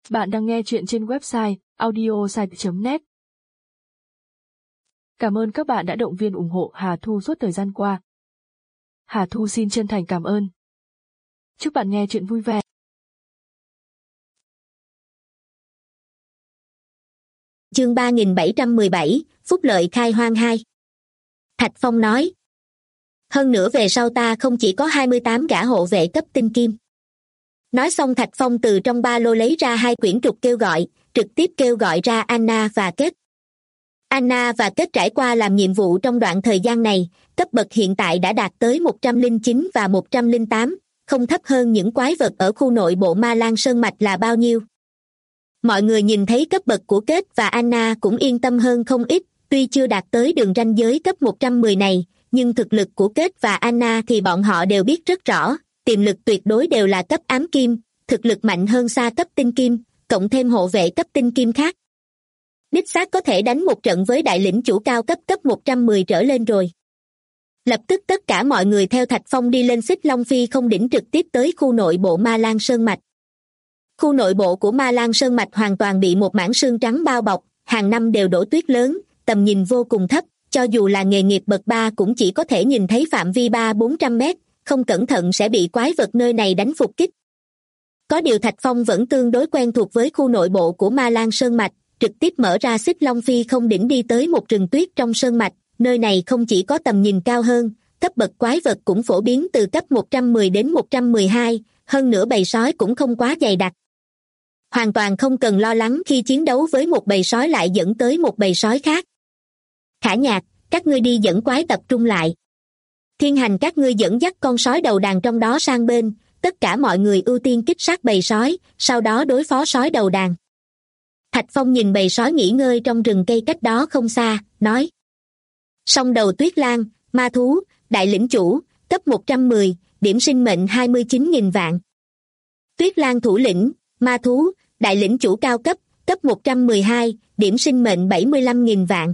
Bạn đang nghe chuyện trên website audiosite.net. Cảm ơn các bạn đã động viên ủng hộ Hà Thu suốt thời gian qua. Hà Thu xin chân thành cảm ơn. Chúc bạn nghe chuyện vui vẻ. Chương 3717, Phúc lợi khai hoang 2. Thạch Phong nói. Hơn nữa về sau ta không chỉ có 28 gã hộ vệ cấp tinh kim. Nói xong Thạch Phong từ trong ba lô lấy ra 2 quyển trục kêu gọi, trực tiếp kêu gọi ra Anna và Kết. Anna và Kết trải qua làm nhiệm vụ trong đoạn thời gian này, cấp bậc hiện tại đã đạt tới 109 và 108, không thấp hơn những quái vật ở khu nội bộ Ma Lan Sơn Mạch là bao nhiêu. Mọi người nhìn thấy cấp bậc của Kết và Anna cũng yên tâm hơn không ít, tuy chưa đạt tới đường ranh giới cấp 110 này, nhưng thực lực của Kết và Anna thì bọn họ đều biết rất rõ, tiềm lực tuyệt đối đều là cấp ám kim, thực lực mạnh hơn xa cấp tinh kim, cộng thêm hộ vệ cấp tinh kim khác. Đích xác có thể đánh một trận với đại lĩnh chủ cao cấp cấp 110 trở lên rồi. Lập tức tất cả mọi người theo Thạch Phong đi lên Xích Long Phi không đỉnh trực tiếp tới khu nội bộ Ma Lan Sơn Mạch. Khu nội bộ của Ma Lan Sơn Mạch hoàn toàn bị một mảng sương trắng bao bọc, hàng năm đều đổ tuyết lớn, tầm nhìn vô cùng thấp, cho dù là nghề nghiệp bậc 3 cũng chỉ có thể nhìn thấy phạm vi 300-400 mét, không cẩn thận sẽ bị quái vật nơi này đánh phục kích. Có điều Thạch Phong vẫn tương đối quen thuộc với khu nội bộ của Ma Lan Sơn Mạch, trực tiếp mở ra Xích Long Phi không đỉnh đi tới một rừng tuyết trong sơn mạch, nơi này không chỉ có tầm nhìn cao hơn, cấp bậc quái vật cũng phổ biến từ cấp 110 đến 112, hơn nữa bầy sói cũng không quá dày đặc. Hoàn toàn không cần lo lắng khi chiến đấu với một bầy sói lại dẫn tới một bầy sói khác. Khả Nhạc, các ngươi đi dẫn quái tập trung lại. Thiên Hành các ngươi dẫn dắt con sói đầu đàn trong đó sang bên, tất cả mọi người ưu tiên kích sát bầy sói, sau đó đối phó sói đầu đàn. Thạch Phong nhìn bầy sói nghỉ ngơi trong rừng cây cách đó không xa, nói. Song đầu tuyết lang, ma thú, đại lĩnh chủ, cấp 110, điểm sinh mệnh 29.000 vạn. Tuyết lang thủ lĩnh, ma thú, đại lĩnh chủ cao cấp, cấp 112, điểm sinh mệnh 75.000 vạn.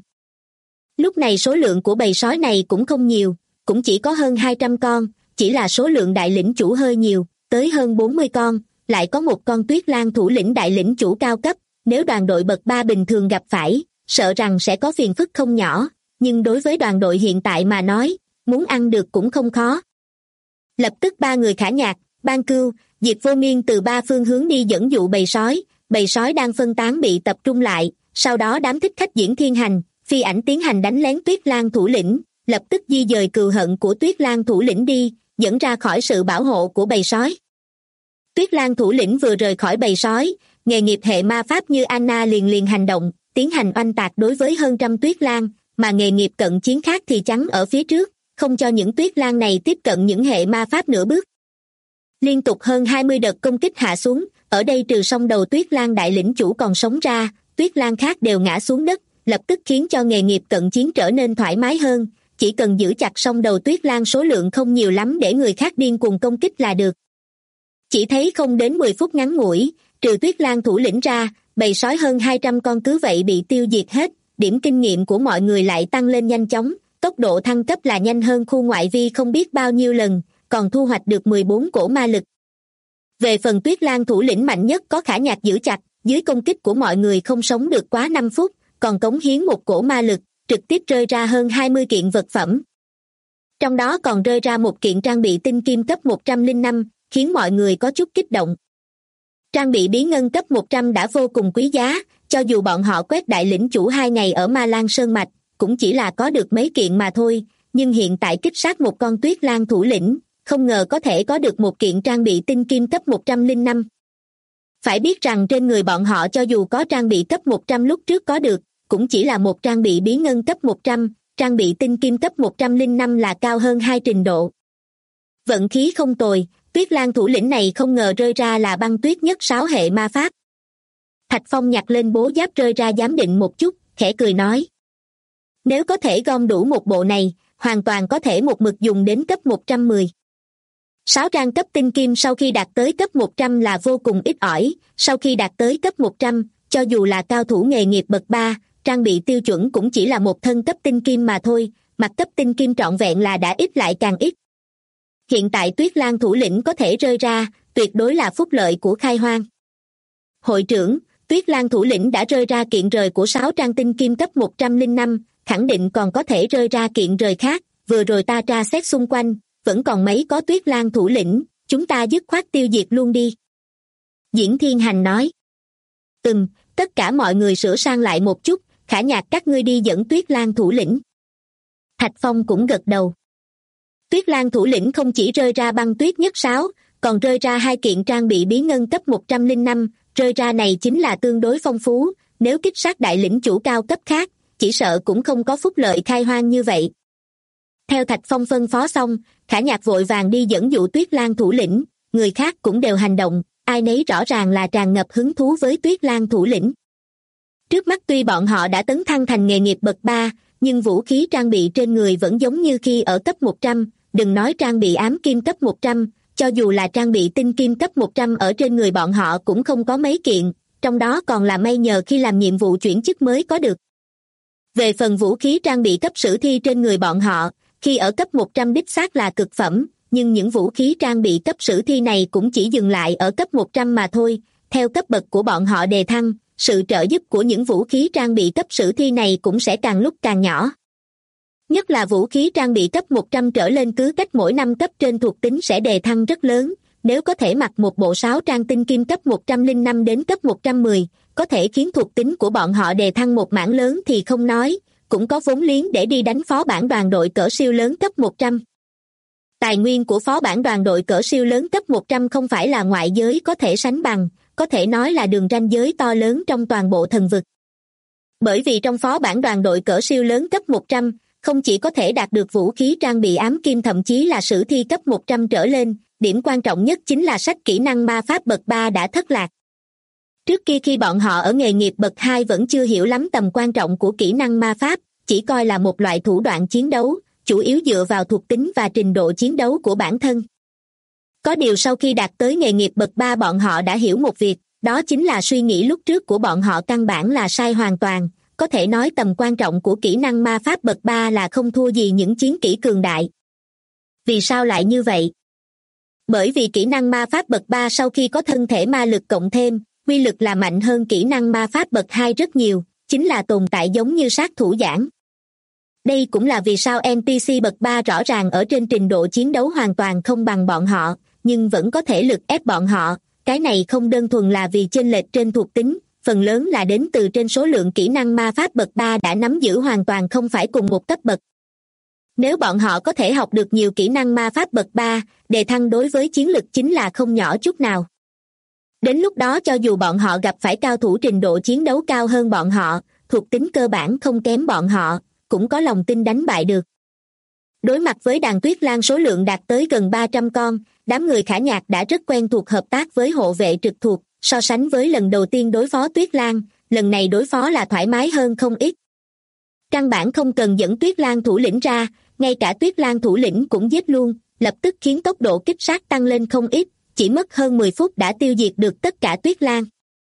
Lúc này số lượng của bầy sói này cũng không nhiều, cũng chỉ có hơn 200 con, chỉ là số lượng đại lĩnh chủ hơi nhiều, tới hơn 40 con, lại có một con tuyết lang thủ lĩnh đại lĩnh chủ cao cấp, nếu đoàn đội bậc 3 bình thường gặp phải, sợ rằng sẽ có phiền phức không nhỏ, nhưng đối với đoàn đội hiện tại mà nói, muốn ăn được cũng không khó. Lập tức 3 người Khả Nhạc, Ban Cưu, Diệp Vô Miên từ 3 phương hướng đi dẫn dụ bầy sói đang phân tán bị tập trung lại, sau đó đám thích khách diễn Thiên Hành, Phi Ảnh tiến hành đánh lén Tuyết Lang thủ lĩnh, lập tức di dời cừu hận của Tuyết Lang thủ lĩnh đi, dẫn ra khỏi sự bảo hộ của bầy sói. Tuyết Lang thủ lĩnh vừa rời khỏi bầy sói, nghề nghiệp hệ ma pháp như Anna liền hành động, tiến hành oanh tạc đối với hơn trăm Tuyết Lang, mà nghề nghiệp cận chiến khác thì chắn ở phía trước, không cho những Tuyết Lang này tiếp cận những hệ ma pháp nửa bước. Liên tục hơn 20 đợt công kích hạ xuống, ở đây trừ song đầu Tuyết Lang đại lĩnh chủ còn sống ra, Tuyết Lang khác đều ngã xuống đất, lập tức khiến cho nghề nghiệp cận chiến trở nên thoải mái hơn, chỉ cần giữ chặt song đầu Tuyết Lang số lượng không nhiều lắm để người khác điên cuồng công kích là được. Chỉ thấy không đến 10 phút ngắn ngủi, trừ Tuyết Lang thủ lĩnh ra, bầy sói hơn 200 con cứ vậy bị tiêu diệt hết, điểm kinh nghiệm của mọi người lại tăng lên nhanh chóng, tốc độ thăng cấp là nhanh hơn khu ngoại vi không biết bao nhiêu lần, còn thu hoạch được 14 cổ ma lực. Về phần Tuyết Lang thủ lĩnh mạnh nhất có Khả Nhạc giữ chặt, dưới công kích của mọi người không sống được quá 5 phút, còn cống hiến một cổ ma lực, trực tiếp rơi ra hơn 20 kiện vật phẩm. Trong đó còn rơi ra một kiện trang bị tinh kim cấp 105, khiến mọi người có chút kích động. Trang bị bí ngân cấp 100 đã vô cùng quý giá, cho dù bọn họ quét đại lĩnh chủ 2 ngày ở Ma Lan Sơn Mạch, cũng chỉ là có được mấy kiện mà thôi, nhưng hiện tại kích sát một con Tuyết Lang thủ lĩnh, không ngờ có thể có được một kiện trang bị tinh kim cấp 105. Phải biết rằng trên người bọn họ cho dù có trang bị cấp 100 lúc trước có được, cũng chỉ là một trang bị bí ngân cấp 100, trang bị tinh kim cấp 105 là cao hơn 2 trình độ. Vận khí không tồi, Tuyết Lang thủ lĩnh này không ngờ rơi ra là băng tuyết nhất 6 hệ ma pháp. Thạch Phong nhặt lên bố giáp rơi ra giám định một chút, khẽ cười nói. Nếu có thể gom đủ một bộ này, hoàn toàn có thể một mực dùng đến cấp 110. 6 trang cấp tinh kim sau khi đạt tới cấp 100 là vô cùng ít ỏi, sau khi đạt tới cấp 100, cho dù là cao thủ nghề nghiệp bậc 3, trang bị tiêu chuẩn cũng chỉ là một thân cấp tinh kim mà thôi, mặt cấp tinh kim trọn vẹn là đã ít lại càng ít. Hiện tại Tuyết Lang thủ lĩnh có thể rơi ra, tuyệt đối là phúc lợi của khai hoang. Hội trưởng, Tuyết Lang thủ lĩnh đã rơi ra kiện rời của 6 trang tinh kim cấp 105, khẳng định còn có thể rơi ra kiện rời khác, vừa rồi ta tra xét xung quanh, vẫn còn mấy có Tuyết Lang thủ lĩnh, chúng ta dứt khoát tiêu diệt luôn đi. Diễn Thiên Hành nói. Tất cả mọi người sửa sang lại một chút, Khả Nhạc các ngươi đi dẫn Tuyết Lang thủ lĩnh. Thạch Phong cũng gật đầu. Tuyết Lang thủ lĩnh không chỉ rơi ra băng tuyết nhất 6, còn rơi ra 2 kiện trang bị bí ngân cấp 105, rơi ra này chính là tương đối phong phú, nếu kích sát đại lĩnh chủ cao cấp khác, chỉ sợ cũng không có phúc lợi khai hoang như vậy. Theo Thạch Phong phân phó xong, Khả Nhạc vội vàng đi dẫn dụ Tuyết Lang thủ lĩnh, người khác cũng đều hành động, ai nấy rõ ràng là tràn ngập hứng thú với Tuyết Lang thủ lĩnh. Trước mắt tuy bọn họ đã tấn thăng thành nghề nghiệp bậc 3, nhưng vũ khí trang bị trên người vẫn giống như khi ở cấp 100, đừng nói trang bị ám kim cấp 100, cho dù là trang bị tinh kim cấp 100 ở trên người bọn họ cũng không có mấy kiện, trong đó còn là may nhờ khi làm nhiệm vụ chuyển chức mới có được. Về phần vũ khí trang bị cấp sử thi trên người bọn họ, khi ở cấp 100 đích xác là cực phẩm, nhưng những vũ khí trang bị cấp sử thi này cũng chỉ dừng lại ở cấp 100 mà thôi, theo cấp bậc của bọn họ đề thăng, sự trợ giúp của những vũ khí trang bị cấp sử thi này cũng sẽ càng lúc càng nhỏ. Nhất là vũ khí trang bị cấp 100 trở lên cứ cách mỗi 5 cấp trên thuộc tính sẽ đề thăng rất lớn, nếu có thể mặc một bộ 6 trang tinh kim cấp 105 đến cấp 110, có thể khiến thuộc tính của bọn họ đề thăng một mảng lớn thì không nói, cũng có vốn liếng để đi đánh phó bản đoàn đội cỡ siêu lớn cấp 100. Tài nguyên của phó bản đoàn đội cỡ siêu lớn cấp 100 không phải là ngoại giới có thể sánh bằng, có thể nói là đường ranh giới to lớn trong toàn bộ thần vực. Bởi vì trong phó bản đoàn đội cỡ siêu lớn cấp 100, không chỉ có thể đạt được vũ khí trang bị ám kim thậm chí là sử thi cấp 100 trở lên, điểm quan trọng nhất chính là sách kỹ năng ma pháp bậc 3 đã thất lạc. Trước kia khi bọn họ ở nghề nghiệp bậc 2 vẫn chưa hiểu lắm tầm quan trọng của kỹ năng ma pháp, chỉ coi là một loại thủ đoạn chiến đấu, chủ yếu dựa vào thuộc tính và trình độ chiến đấu của bản thân. Có điều sau khi đạt tới nghề nghiệp bậc 3 bọn họ đã hiểu một việc, đó chính là suy nghĩ lúc trước của bọn họ căn bản là sai hoàn toàn, có thể nói tầm quan trọng của kỹ năng ma pháp bậc 3 là không thua gì những chiến kỹ cường đại. Vì sao lại như vậy? Bởi vì kỹ năng ma pháp bậc 3 sau khi có thân thể ma lực cộng thêm, uy lực là mạnh hơn kỹ năng ma pháp bậc 2 rất nhiều, chính là tồn tại giống như sát thủ giảng. Đây cũng là vì sao NPC bậc 3 rõ ràng ở trên trình độ chiến đấu hoàn toàn không bằng bọn họ, nhưng vẫn có thể lực ép bọn họ, cái này không đơn thuần là vì chênh lệch trên thuộc tính, phần lớn là đến từ trên số lượng kỹ năng ma pháp bậc 3 đã nắm giữ hoàn toàn không phải cùng một cấp bậc. Nếu bọn họ có thể học được nhiều kỹ năng ma pháp bậc 3, đề thăng đối với chiến lực chính là không nhỏ chút nào. Đến lúc đó cho dù bọn họ gặp phải cao thủ trình độ chiến đấu cao hơn bọn họ, thuộc tính cơ bản không kém bọn họ, cũng có lòng tin đánh bại được. Đối mặt với đàn Tuyết Lang số lượng đạt tới gần 300 con, đám người Khả Nhạc đã rất quen thuộc hợp tác với hộ vệ trực thuộc, so sánh với lần đầu tiên đối phó Tuyết Lang, lần này đối phó là thoải mái hơn không ít. Căn bản không cần dẫn Tuyết Lang thủ lĩnh ra, ngay cả Tuyết Lang thủ lĩnh cũng giết luôn, lập tức khiến tốc độ kích sát tăng lên không ít, chỉ mất hơn 10 phút đã tiêu diệt được tất cả Tuyết Lang.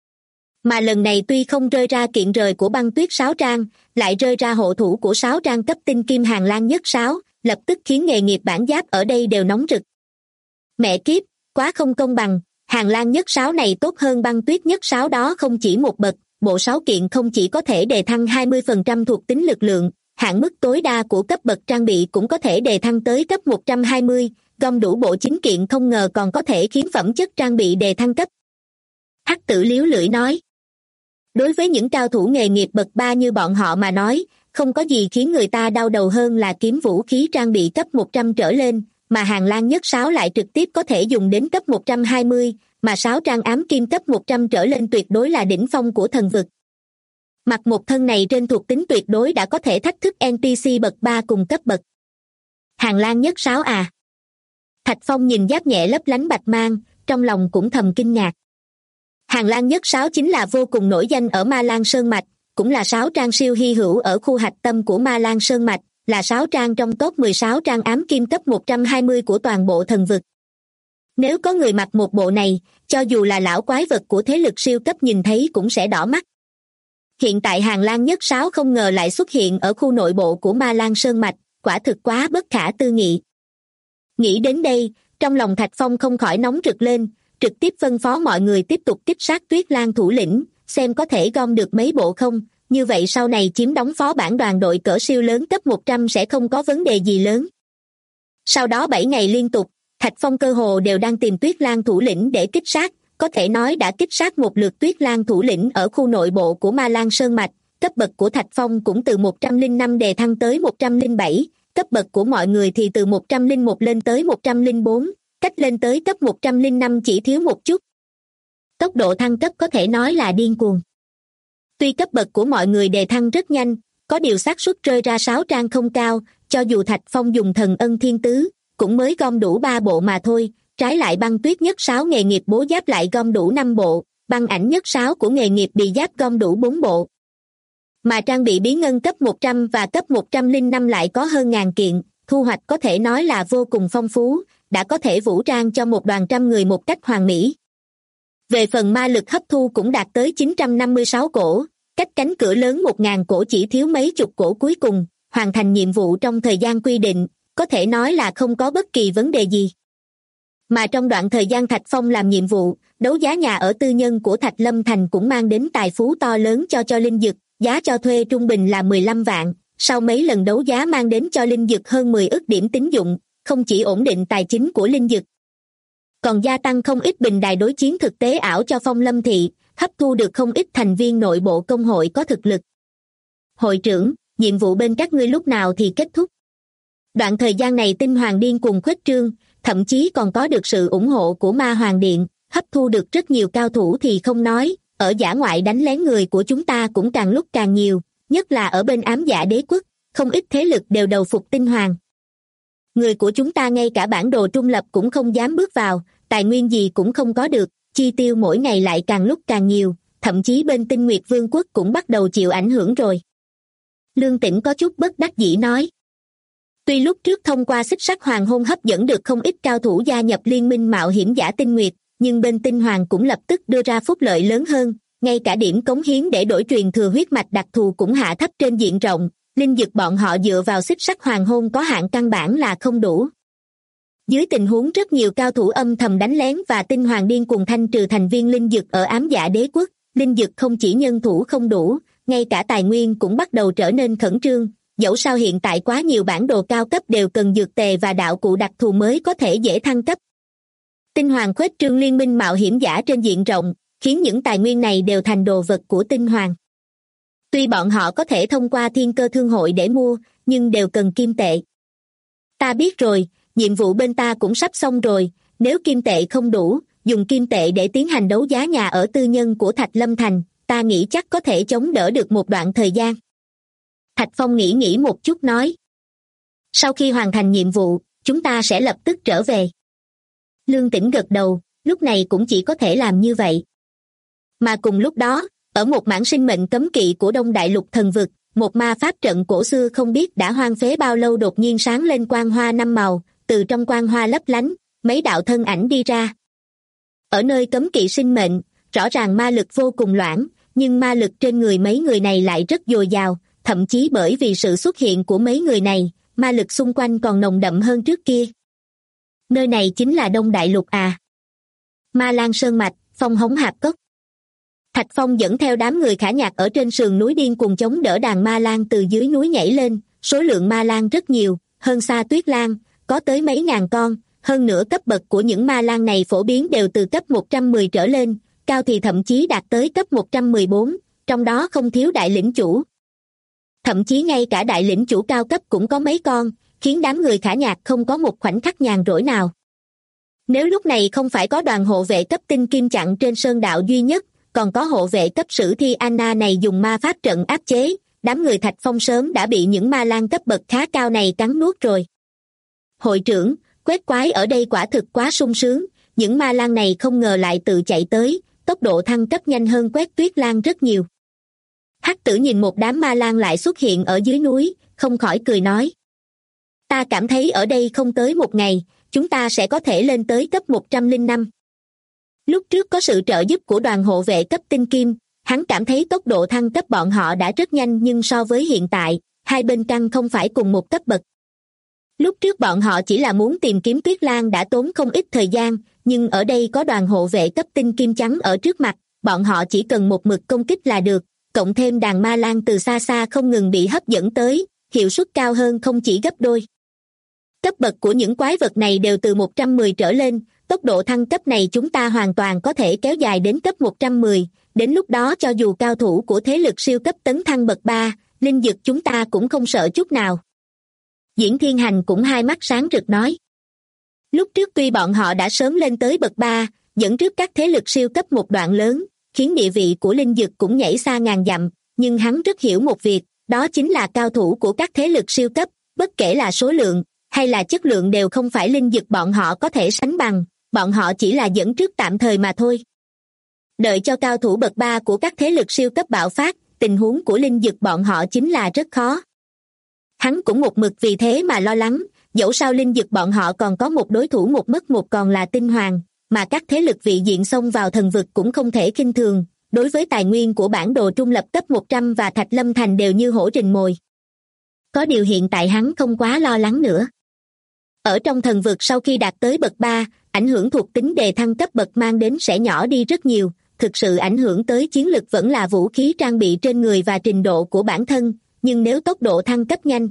Mà lần này tuy không rơi ra kiện rời của băng tuyết 6 trang, lại rơi ra hộ thủ của 6 trang cấp tinh kim hàng lang nhất 6, lập tức khiến nghề nghiệp bản giáp ở đây đều nóng rực. Mẹ kiếp, quá không công bằng, hàng lang nhất 6 này tốt hơn băng tuyết nhất 6 đó không chỉ một bậc, bộ 6 kiện không chỉ có thể đề thăng 20% thuộc tính lực lượng, hạn mức tối đa của cấp bậc trang bị cũng có thể đề thăng tới cấp 120, gom đủ bộ 9 kiện không ngờ còn có thể khiến phẩm chất trang bị đề thăng cấp. Hắc Tử liếu lưỡi nói. Đối với những cao thủ nghề nghiệp bậc 3 như bọn họ mà nói, không có gì khiến người ta đau đầu hơn là kiếm vũ khí trang bị cấp 100 trở lên, mà hàng lang nhất 6 lại trực tiếp có thể dùng đến cấp 120, mà 6 trang ám kim cấp 100 trở lên tuyệt đối là đỉnh phong của thần vực. Mặc một thân này trên thuộc tính tuyệt đối đã có thể thách thức NPC bậc 3 cùng cấp bậc. Hàng lang nhất 6 à? Thạch Phong nhìn giáp nhẹ lấp lánh bạch mang, trong lòng cũng thầm kinh ngạc. Hàng lang nhất 6 chính là vô cùng nổi danh ở Ma Lan Sơn Mạch, cũng là 6 trang siêu hy hữu ở khu hạch tâm của Ma Lan Sơn Mạch, là 6 trang trong top 16 trang ám kim cấp 120 của toàn bộ thần vực. Nếu có người mặc một bộ này, cho dù là lão quái vật của thế lực siêu cấp nhìn thấy cũng sẽ đỏ mắt. Hiện tại hàng lang nhất 6 không ngờ lại xuất hiện ở khu nội bộ của Ma Lan Sơn Mạch, quả thực quá bất khả tư nghị. Nghĩ đến đây, trong lòng Thạch Phong không khỏi nóng rực lên, trực tiếp phân phó mọi người tiếp tục kích sát Tuyết Lang thủ lĩnh, xem có thể gom được mấy bộ không, như vậy sau này chiếm đóng phó bản đoàn đội cỡ siêu lớn cấp 100 sẽ không có vấn đề gì lớn. Sau đó 7 ngày liên tục, Thạch Phong cơ hồ đều đang tìm Tuyết Lang thủ lĩnh để kích sát, có thể nói đã kích sát một lượt Tuyết Lang thủ lĩnh ở khu nội bộ của Ma Lang Sơn Mạch, cấp bậc của Thạch Phong cũng từ 105 đề thăng tới 107, cấp bậc của mọi người thì từ 101 lên tới 104, cách lên tới cấp 105 chỉ thiếu một chút. Tốc độ thăng cấp có thể nói là điên cuồng. Tuy cấp bậc của mọi người đề thăng rất nhanh, có điều xác suất rơi ra 6 trang không cao, cho dù Thạch Phong dùng thần ân thiên tứ, cũng mới gom đủ 3 bộ mà thôi, trái lại băng tuyết nhất 6 nghề nghiệp bố giáp lại gom đủ 5 bộ, băng ảnh nhất 6 của nghề nghiệp bị giáp gom đủ 4 bộ. Mà trang bị bí ngân cấp 100 và cấp 105 lại có hơn ngàn kiện, thu hoạch có thể nói là vô cùng phong phú, đã có thể vũ trang cho một đoàn trăm người một cách hoàn mỹ. Về phần ma lực hấp thu cũng đạt tới 956 cổ, cách cánh cửa lớn 1.000 cổ chỉ thiếu mấy chục cổ cuối cùng, hoàn thành nhiệm vụ trong thời gian quy định, có thể nói là không có bất kỳ vấn đề gì. Mà trong đoạn thời gian Thạch Phong làm nhiệm vụ, đấu giá nhà ở tư nhân của Thạch Lâm Thành cũng mang đến tài phú to lớn cho Linh Dực, giá cho thuê trung bình là 15 vạn, sau mấy lần đấu giá mang đến cho Linh Dực hơn 10 ức điểm tín dụng, không chỉ ổn định tài chính của Linh Dực, còn gia tăng không ít bình đài đối chiến thực tế ảo cho Phong Lâm Thị, hấp thu được không ít thành viên nội bộ công hội có thực lực. Hội trưởng, nhiệm vụ bên các ngươi lúc nào thì kết thúc? Đoạn thời gian này Tinh Hoàng điên cuồng khuếch trương, thậm chí còn có được sự ủng hộ của Ma Hoàng Điện, hấp thu được rất nhiều cao thủ thì không nói, ở dã ngoại đánh lén người của chúng ta cũng càng lúc càng nhiều, nhất là ở bên Ám Dạ Đế Quốc, không ít thế lực đều đầu phục Tinh Hoàng. Người của chúng ta ngay cả bản đồ trung lập cũng không dám bước vào, tài nguyên gì cũng không có được, chi tiêu mỗi ngày lại càng lúc càng nhiều, thậm chí bên Tinh Nguyệt Vương quốc cũng bắt đầu chịu ảnh hưởng rồi. Lương Tĩnh có chút bất đắc dĩ nói. Tuy lúc trước thông qua xích sắt hoàng hôn hấp dẫn được không ít cao thủ gia nhập liên minh mạo hiểm giả Tinh Nguyệt, nhưng bên Tinh Hoàng cũng lập tức đưa ra phúc lợi lớn hơn, ngay cả điểm cống hiến để đổi truyền thừa huyết mạch đặc thù cũng hạ thấp trên diện rộng, Linh Dực bọn họ dựa vào xích sắt hoàng hôn có hạn căn bản là không đủ. Dưới tình huống rất nhiều cao thủ âm thầm đánh lén và Tinh Hoàng điên cuồng thanh trừ thành viên Linh Dực ở Ám Dạ Đế Quốc, Linh Dực không chỉ nhân thủ không đủ, ngay cả tài nguyên cũng bắt đầu trở nên khẩn trương, dẫu sao hiện tại quá nhiều bản đồ cao cấp đều cần dược tề và đạo cụ đặc thù mới có thể dễ thăng cấp. Tinh Hoàng khuếch trương liên minh mạo hiểm giả trên diện rộng, khiến những tài nguyên này đều thành đồ vật của Tinh Hoàng. Tuy bọn họ có thể thông qua thiên cơ thương hội để mua, nhưng đều cần kim tệ. Ta biết rồi, nhiệm vụ bên ta cũng sắp xong rồi, nếu kim tệ không đủ, dùng kim tệ để tiến hành đấu giá nhà ở tư nhân của Thạch Lâm Thành, ta nghĩ chắc có thể chống đỡ được một đoạn thời gian. Thạch Phong nghĩ một chút nói. Sau khi hoàn thành nhiệm vụ, chúng ta sẽ lập tức trở về. Lương Tĩnh gật đầu, lúc này cũng chỉ có thể làm như vậy. Mà cùng lúc đó, ở một mảng sinh mệnh cấm kỵ của Đông Đại Lục thần vực, một ma pháp trận cổ xưa không biết đã hoang phế bao lâu đột nhiên sáng lên quang hoa 5 màu, từ trong quang hoa lấp lánh, mấy đạo thân ảnh đi ra. Ở nơi cấm kỵ sinh mệnh, rõ ràng ma lực vô cùng loãng, nhưng ma lực trên người mấy người này lại rất dồi dào, thậm chí bởi vì sự xuất hiện của mấy người này, ma lực xung quanh còn nồng đậm hơn trước kia. Nơi này chính là Đông Đại Lục à? Ma Lang Sơn Mạch, Phong Hống Hạp Cốc. Thạch Phong dẫn theo đám người khả nhạc ở trên sườn núi điên cùng chống đỡ đàn ma lang từ dưới núi nhảy lên, số lượng ma lang rất nhiều, hơn xa Tuyết Lang, có tới mấy ngàn con, hơn nữa cấp bậc của những ma lang này phổ biến đều từ cấp 110 trở lên, cao thì thậm chí đạt tới cấp 114, trong đó không thiếu đại lĩnh chủ. Thậm chí ngay cả đại lĩnh chủ cao cấp cũng có mấy con, khiến đám người khả nhạc không có một khoảnh khắc nhàn rỗi nào. Nếu lúc này không phải có đoàn hộ vệ cấp tinh kim chặn trên sơn đạo duy nhất, còn có hộ vệ cấp sử thi Anna này dùng ma pháp trận áp chế, đám người Thạch Phong sớm đã bị những ma lang cấp bậc khá cao này cắn nuốt rồi. Hội trưởng, quét quái ở đây quả thực quá sung sướng, những ma lang này không ngờ lại tự chạy tới, tốc độ thăng cấp nhanh hơn quét Tuyết Lang rất nhiều. Hắc Tử nhìn một đám ma lang lại xuất hiện ở dưới núi, không khỏi cười nói. Ta cảm thấy ở đây không tới một ngày, chúng ta sẽ có thể lên tới cấp 105. Lúc trước có sự trợ giúp của đoàn hộ vệ cấp tinh kim, hắn cảm thấy tốc độ thăng cấp bọn họ đã rất nhanh nhưng so với hiện tại, hai bên căn không phải cùng một cấp bậc. Lúc trước bọn họ chỉ là muốn tìm kiếm Tuyết Lang đã tốn không ít thời gian, nhưng ở đây có đoàn hộ vệ cấp tinh kim trắng ở trước mặt, bọn họ chỉ cần một mực công kích là được, cộng thêm đàn ma lang từ xa xa không ngừng bị hấp dẫn tới, hiệu suất cao hơn không chỉ gấp đôi. Cấp bậc của những quái vật này đều từ 110 trở lên, tốc độ thăng cấp này chúng ta hoàn toàn có thể kéo dài đến cấp 110, đến lúc đó cho dù cao thủ của thế lực siêu cấp tấn thăng bậc 3, linh dực chúng ta cũng không sợ chút nào. Diễn Thiên Hành cũng hai mắt sáng rực nói. Lúc trước tuy bọn họ đã sớm lên tới bậc 3, dẫn trước các thế lực siêu cấp một đoạn lớn, khiến địa vị của linh dực cũng nhảy xa ngàn dặm, nhưng hắn rất hiểu một việc, đó chính là cao thủ của các thế lực siêu cấp, bất kể là số lượng hay là chất lượng đều không phải linh dực bọn họ có thể sánh bằng, bọn họ chỉ là dẫn trước tạm thời mà thôi. Đợi cho cao thủ bậc 3 của các thế lực siêu cấp bạo phát, tình huống của linh dực bọn họ chính là rất khó. Hắn cũng một mực vì thế mà lo lắng, dẫu sao linh dực bọn họ còn có một đối thủ một mất một còn là tinh hoàng, mà các thế lực vị diện xông vào thần vực cũng không thể khinh thường, đối với tài nguyên của bản đồ trung lập cấp 100 và Thạch Lâm Thành đều như hổ rình mồi. Có điều hiện tại hắn không quá lo lắng nữa. Ở trong thần vực sau khi đạt tới bậc 3, ảnh hưởng thuộc tính đề thăng cấp bậc mang đến sẽ nhỏ đi rất nhiều, thực sự ảnh hưởng tới chiến lực vẫn là vũ khí trang bị trên người và trình độ của bản thân, nhưng nếu tốc độ thăng cấp nhanh,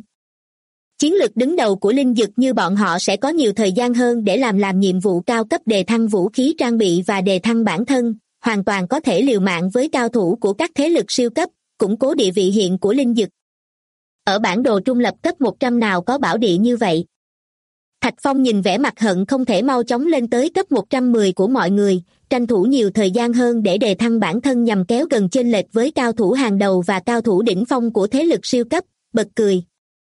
chiến lực đứng đầu của linh dực như bọn họ sẽ có nhiều thời gian hơn để làm nhiệm vụ cao cấp đề thăng vũ khí trang bị và đề thăng bản thân, hoàn toàn có thể liều mạng với cao thủ của các thế lực siêu cấp, củng cố địa vị hiện của linh dực. Ở bản đồ trung lập cấp 100 nào có bảo địa như vậy? Thạch Phong nhìn vẻ mặt hận không thể mau chóng lên tới cấp 110 của mọi người, tranh thủ nhiều thời gian hơn để đề thăng bản thân nhằm kéo gần chênh lệch với cao thủ hàng đầu và cao thủ đỉnh phong của thế lực siêu cấp, bật cười.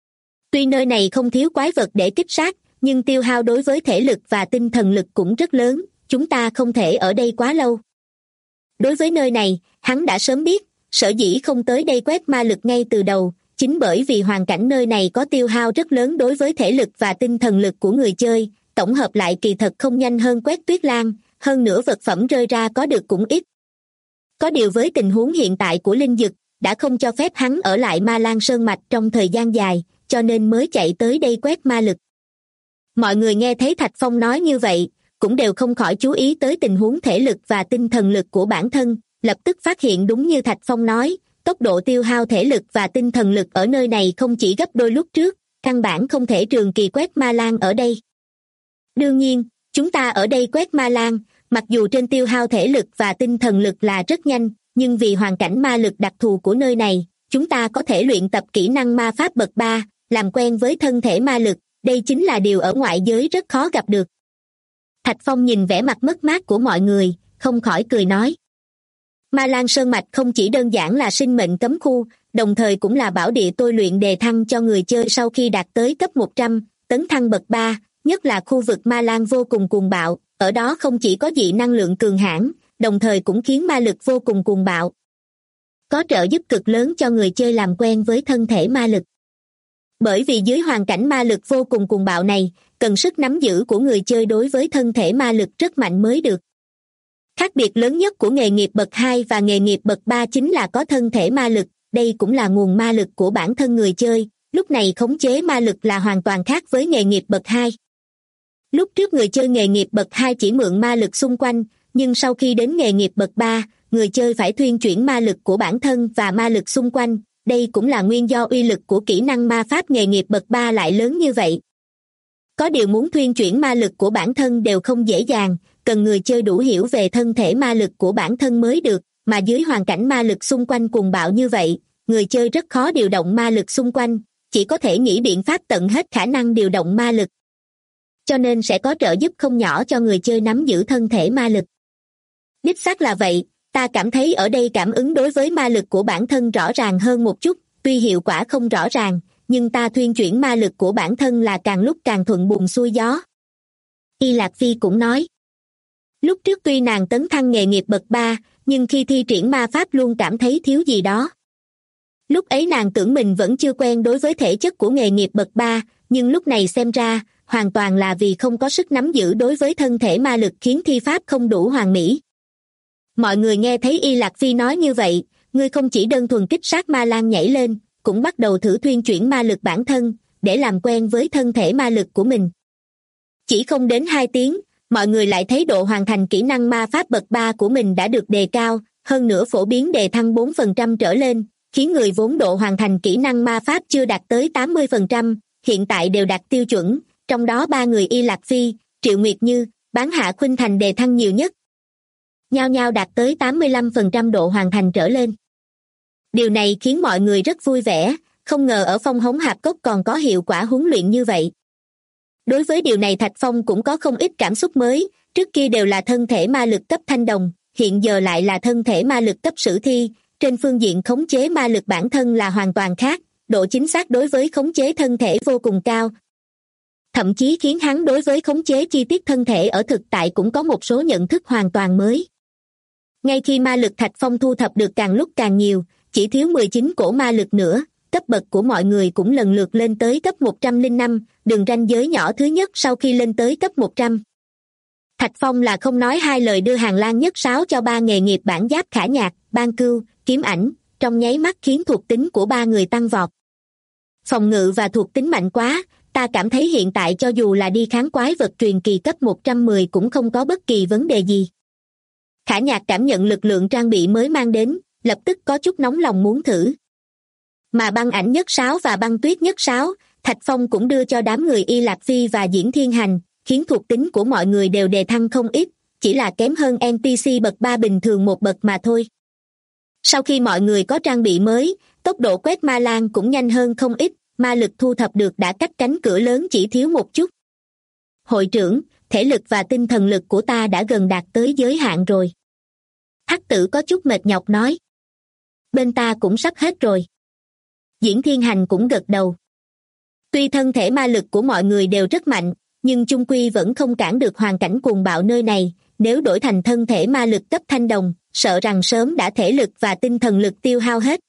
Tuy nơi này không thiếu quái vật để kích sát, nhưng tiêu hao đối với thể lực và tinh thần lực cũng rất lớn, chúng ta không thể ở đây quá lâu. Đối với nơi này, hắn đã sớm biết, sở dĩ không tới đây quét ma lực ngay từ đầu, chính bởi vì hoàn cảnh nơi này có tiêu hao rất lớn đối với thể lực và tinh thần lực của người chơi, tổng hợp lại kỳ thật không nhanh hơn quét tuyết lan, hơn nữa vật phẩm rơi ra có được cũng ít. Có điều với tình huống hiện tại của linh dực, đã không cho phép hắn ở lại Ma Lan Sơn Mạch trong thời gian dài, cho nên mới chạy tới đây quét ma lực. Mọi người nghe thấy Thạch Phong nói như vậy, cũng đều không khỏi chú ý tới tình huống thể lực và tinh thần lực của bản thân, lập tức phát hiện đúng như Thạch Phong nói, tốc độ tiêu hao thể lực và tinh thần lực ở nơi này không chỉ gấp đôi lúc trước, căn bản không thể trường kỳ quét ma lan ở đây. Đương nhiên, chúng ta ở đây quét ma lan, mặc dù trên tiêu hao thể lực và tinh thần lực là rất nhanh, nhưng vì hoàn cảnh ma lực đặc thù của nơi này, chúng ta có thể luyện tập kỹ năng ma pháp bậc 3, làm quen với thân thể ma lực, đây chính là điều ở ngoại giới rất khó gặp được. Thạch Phong nhìn vẻ mặt mất mát của mọi người, không khỏi cười nói. Ma Lan Sơn Mạch không chỉ đơn giản là sinh mệnh cấm khu, đồng thời cũng là bảo địa tôi luyện đề thăng cho người chơi sau khi đạt tới cấp 100, tấn thăng bậc 3, nhất là khu vực Ma Lan vô cùng cuồng bạo, ở đó không chỉ có dị năng lượng cường hãn, đồng thời cũng khiến ma lực vô cùng cuồng bạo. Có trợ giúp cực lớn cho người chơi làm quen với thân thể ma lực. Bởi vì dưới hoàn cảnh ma lực vô cùng cuồng bạo này, cần sức nắm giữ của người chơi đối với thân thể ma lực rất mạnh mới được. Khác biệt lớn nhất của nghề nghiệp bậc 2 và nghề nghiệp bậc 3 chính là có thân thể ma lực, đây cũng là nguồn ma lực của bản thân người chơi, lúc này khống chế ma lực là hoàn toàn khác với nghề nghiệp bậc 2. Lúc trước người chơi nghề nghiệp bậc 2 chỉ mượn ma lực xung quanh, nhưng sau khi đến nghề nghiệp bậc 3, người chơi phải thuyên chuyển ma lực của bản thân và ma lực xung quanh, đây cũng là nguyên do uy lực của kỹ năng ma pháp nghề nghiệp bậc 3 lại lớn như vậy. Có điều muốn thuyên chuyển ma lực của bản thân đều không dễ dàng, cần người chơi đủ hiểu về thân thể ma lực của bản thân mới được, mà dưới hoàn cảnh ma lực xung quanh cuồng bạo như vậy, người chơi rất khó điều động ma lực xung quanh, chỉ có thể nghĩ biện pháp tận hết khả năng điều động ma lực. Cho nên sẽ có trợ giúp không nhỏ cho người chơi nắm giữ thân thể ma lực. Đích xác là vậy, ta cảm thấy ở đây cảm ứng đối với ma lực của bản thân rõ ràng hơn một chút, tuy hiệu quả không rõ ràng, nhưng ta thuyên chuyển ma lực của bản thân là càng lúc càng thuận buồm xuôi gió. Y Lạc Phi cũng nói. Lúc trước tuy nàng tấn thăng nghề nghiệp bậc 3, nhưng khi thi triển ma pháp luôn cảm thấy thiếu gì đó. Lúc ấy nàng tưởng mình vẫn chưa quen đối với thể chất của nghề nghiệp bậc 3, nhưng lúc này xem ra, hoàn toàn là vì không có sức nắm giữ đối với thân thể ma lực khiến thi pháp không đủ hoàn mỹ. Mọi người nghe thấy Y Lạc Phi nói như vậy, ngươi không chỉ đơn thuần kích sát ma lan nhảy lên, cũng bắt đầu thử thuyên chuyển ma lực bản thân, để làm quen với thân thể ma lực của mình. Chỉ không đến 2 tiếng, mọi người lại thấy độ hoàn thành kỹ năng ma pháp bậc 3 của mình đã được đề cao, hơn nữa phổ biến đề thăng 4% trở lên, khiến người vốn độ hoàn thành kỹ năng ma pháp chưa đạt tới 80%, hiện tại đều đạt tiêu chuẩn, trong đó 3 người Y Lạc Phi, Triệu Nguyệt Như, Bán Hạ Khuynh Thành đề thăng nhiều nhất. Nhao nhao đạt tới 85% độ hoàn thành trở lên. Điều này khiến mọi người rất vui vẻ, không ngờ ở Phong Hống Hạp Cốc còn có hiệu quả huấn luyện như vậy. Đối với điều này Thạch Phong cũng có không ít cảm xúc mới, trước kia đều là thân thể ma lực cấp thanh đồng, hiện giờ lại là thân thể ma lực cấp sử thi, trên phương diện khống chế ma lực bản thân là hoàn toàn khác, độ chính xác đối với khống chế thân thể vô cùng cao. Thậm chí khiến hắn đối với khống chế chi tiết thân thể ở thực tại cũng có một số nhận thức hoàn toàn mới. Ngay khi ma lực Thạch Phong thu thập được càng lúc càng nhiều, chỉ thiếu 19 cổ ma lực nữa, cấp bậc của mọi người cũng lần lượt lên tới cấp 105, đường ranh giới nhỏ thứ nhất sau khi lên tới cấp 100. Thạch Phong là không nói hai lời đưa hàng lan nhất sáo cho 3 nghề nghiệp bản giáp Khả Nhạc, Ban Cưu, Kiếm Ảnh, trong nháy mắt khiến thuộc tính của 3 người tăng vọt. Phòng ngự và thuộc tính mạnh quá, ta cảm thấy hiện tại cho dù là đi kháng quái vật truyền kỳ cấp 110 cũng không có bất kỳ vấn đề gì. Khả Nhạc cảm nhận lực lượng trang bị mới mang đến, lập tức có chút nóng lòng muốn thử. Mà băng ảnh nhất sáo và băng tuyết nhất sáo, Thạch Phong cũng đưa cho đám người Y Lạc Phi và Diễn Thiên Hành, khiến thuộc tính của mọi người đều đề thăng không ít, chỉ là kém hơn NPC bậc 3 bình thường một bậc mà thôi. Sau khi mọi người có trang bị mới, tốc độ quét ma lan cũng nhanh hơn không ít, ma lực thu thập được đã cách cánh cửa lớn chỉ thiếu một chút. Hội trưởng, thể lực và tinh thần lực của ta đã gần đạt tới giới hạn rồi. Hắc Tử có chút mệt nhọc nói. Bên ta cũng sắp hết rồi. Diễn Thiên Hành cũng gật đầu. Tuy thân thể ma lực của mọi người đều rất mạnh, nhưng chung quy vẫn không cản được hoàn cảnh cuồng bạo nơi này, nếu đổi thành thân thể ma lực cấp thanh đồng, sợ rằng sớm đã thể lực và tinh thần lực tiêu hao hết.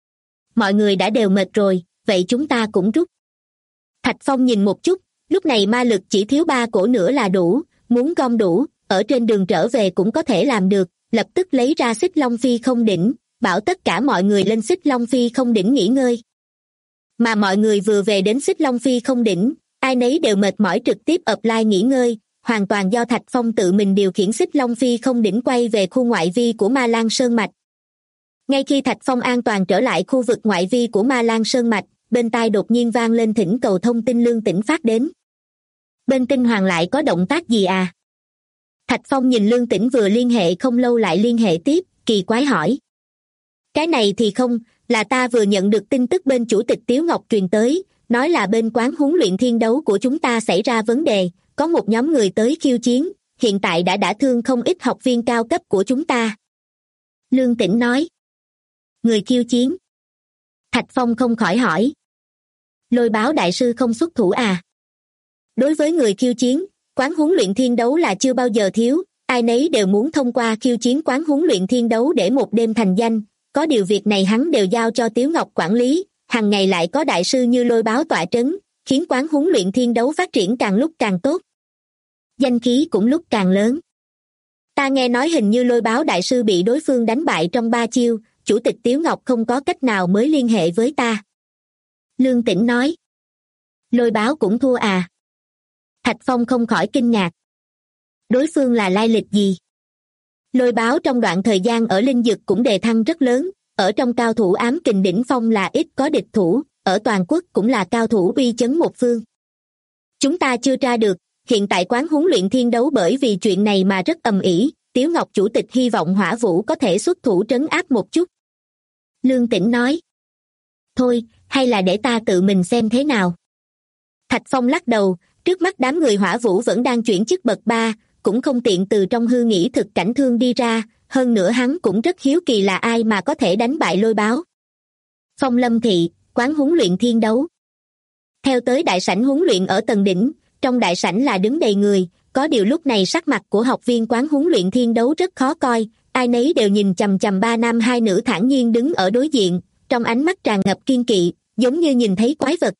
Mọi người đã đều mệt rồi, vậy chúng ta cũng rút. Thạch Phong nhìn một chút, lúc này ma lực chỉ thiếu 3 cổ nữa là đủ, muốn gom đủ, ở trên đường trở về cũng có thể làm được, lập tức lấy ra Xích Long Phi không đỉnh, bảo tất cả mọi người lên Xích Long Phi không đỉnh nghỉ ngơi. Mà mọi người vừa về đến Xích Long Phi không đỉnh, ai nấy đều mệt mỏi trực tiếp offline nghỉ ngơi, hoàn toàn do Thạch Phong tự mình điều khiển Xích Long Phi không đỉnh quay về khu ngoại vi của Ma Lan Sơn Mạch. Ngay khi Thạch Phong an toàn trở lại khu vực ngoại vi của Ma Lan Sơn Mạch, bên tai đột nhiên vang lên thỉnh cầu thông tin Lương Tĩnh phát đến. Bên Tinh Hoàng lại có động tác gì à? Thạch Phong nhìn Lương Tĩnh vừa liên hệ không lâu lại liên hệ tiếp, kỳ quái hỏi. Cái này thì không, là ta vừa nhận được tin tức bên chủ tịch Tiếu Ngọc truyền tới, nói là bên quán huấn luyện thiên đấu của chúng ta xảy ra vấn đề, có một nhóm người tới khiêu chiến, hiện tại đã đả thương không ít học viên cao cấp của chúng ta. Lương Tĩnh nói. Người khiêu chiến. Thạch Phong không khỏi hỏi. Lôi Báo đại sư không xuất thủ à? Đối với người khiêu chiến, quán huấn luyện thiên đấu là chưa bao giờ thiếu, ai nấy đều muốn thông qua khiêu chiến quán huấn luyện thiên đấu để một đêm thành danh, có điều việc này hắn đều giao cho Tiếu Ngọc quản lý, hàng ngày lại có đại sư như Lôi Báo tọa trấn, khiến quán huấn luyện thiên đấu phát triển càng lúc càng tốt. Danh khí cũng lúc càng lớn. Ta nghe nói hình như Lôi Báo đại sư bị đối phương đánh bại trong 3 chiêu, chủ tịch Tiếu Ngọc không có cách nào mới liên hệ với ta. Lương Tĩnh nói. Lôi Báo cũng thua à? Thạch Phong không khỏi kinh ngạc. Đối phương là lai lịch gì? Lôi Báo trong đoạn thời gian ở Linh Dực cũng đề thăng rất lớn, ở trong cao thủ ám kình đỉnh phong là ít có địch thủ, ở toàn quốc cũng là cao thủ uy chấn một phương. Chúng ta chưa tra được, hiện tại quán huấn luyện thiên đấu bởi vì chuyện này mà rất ầm ĩ, Tiếu Ngọc chủ tịch hy vọng Hỏa Vũ có thể xuất thủ trấn áp một chút. Lương Tĩnh nói. Thôi, hay là để ta tự mình xem thế nào. Thạch Phong lắc đầu, trước mắt đám người Hỏa Vũ vẫn đang chuyển chức bậc 3, cũng không tiện từ trong hư nghĩ thực cảnh thương đi ra, hơn nữa hắn cũng rất hiếu kỳ là ai mà có thể đánh bại Lôi Báo. Phong Lâm Thị, quán huấn luyện thiên đấu. Theo tới đại sảnh huấn luyện ở tầng đỉnh, trong đại sảnh là đứng đầy người, có điều lúc này sắc mặt của học viên quán huấn luyện thiên đấu rất khó coi, ai nấy đều nhìn chằm chằm 3 nam 2 nữ thản nhiên đứng ở đối diện, trong ánh mắt tràn ngập kiên kỵ, giống như nhìn thấy quái vật.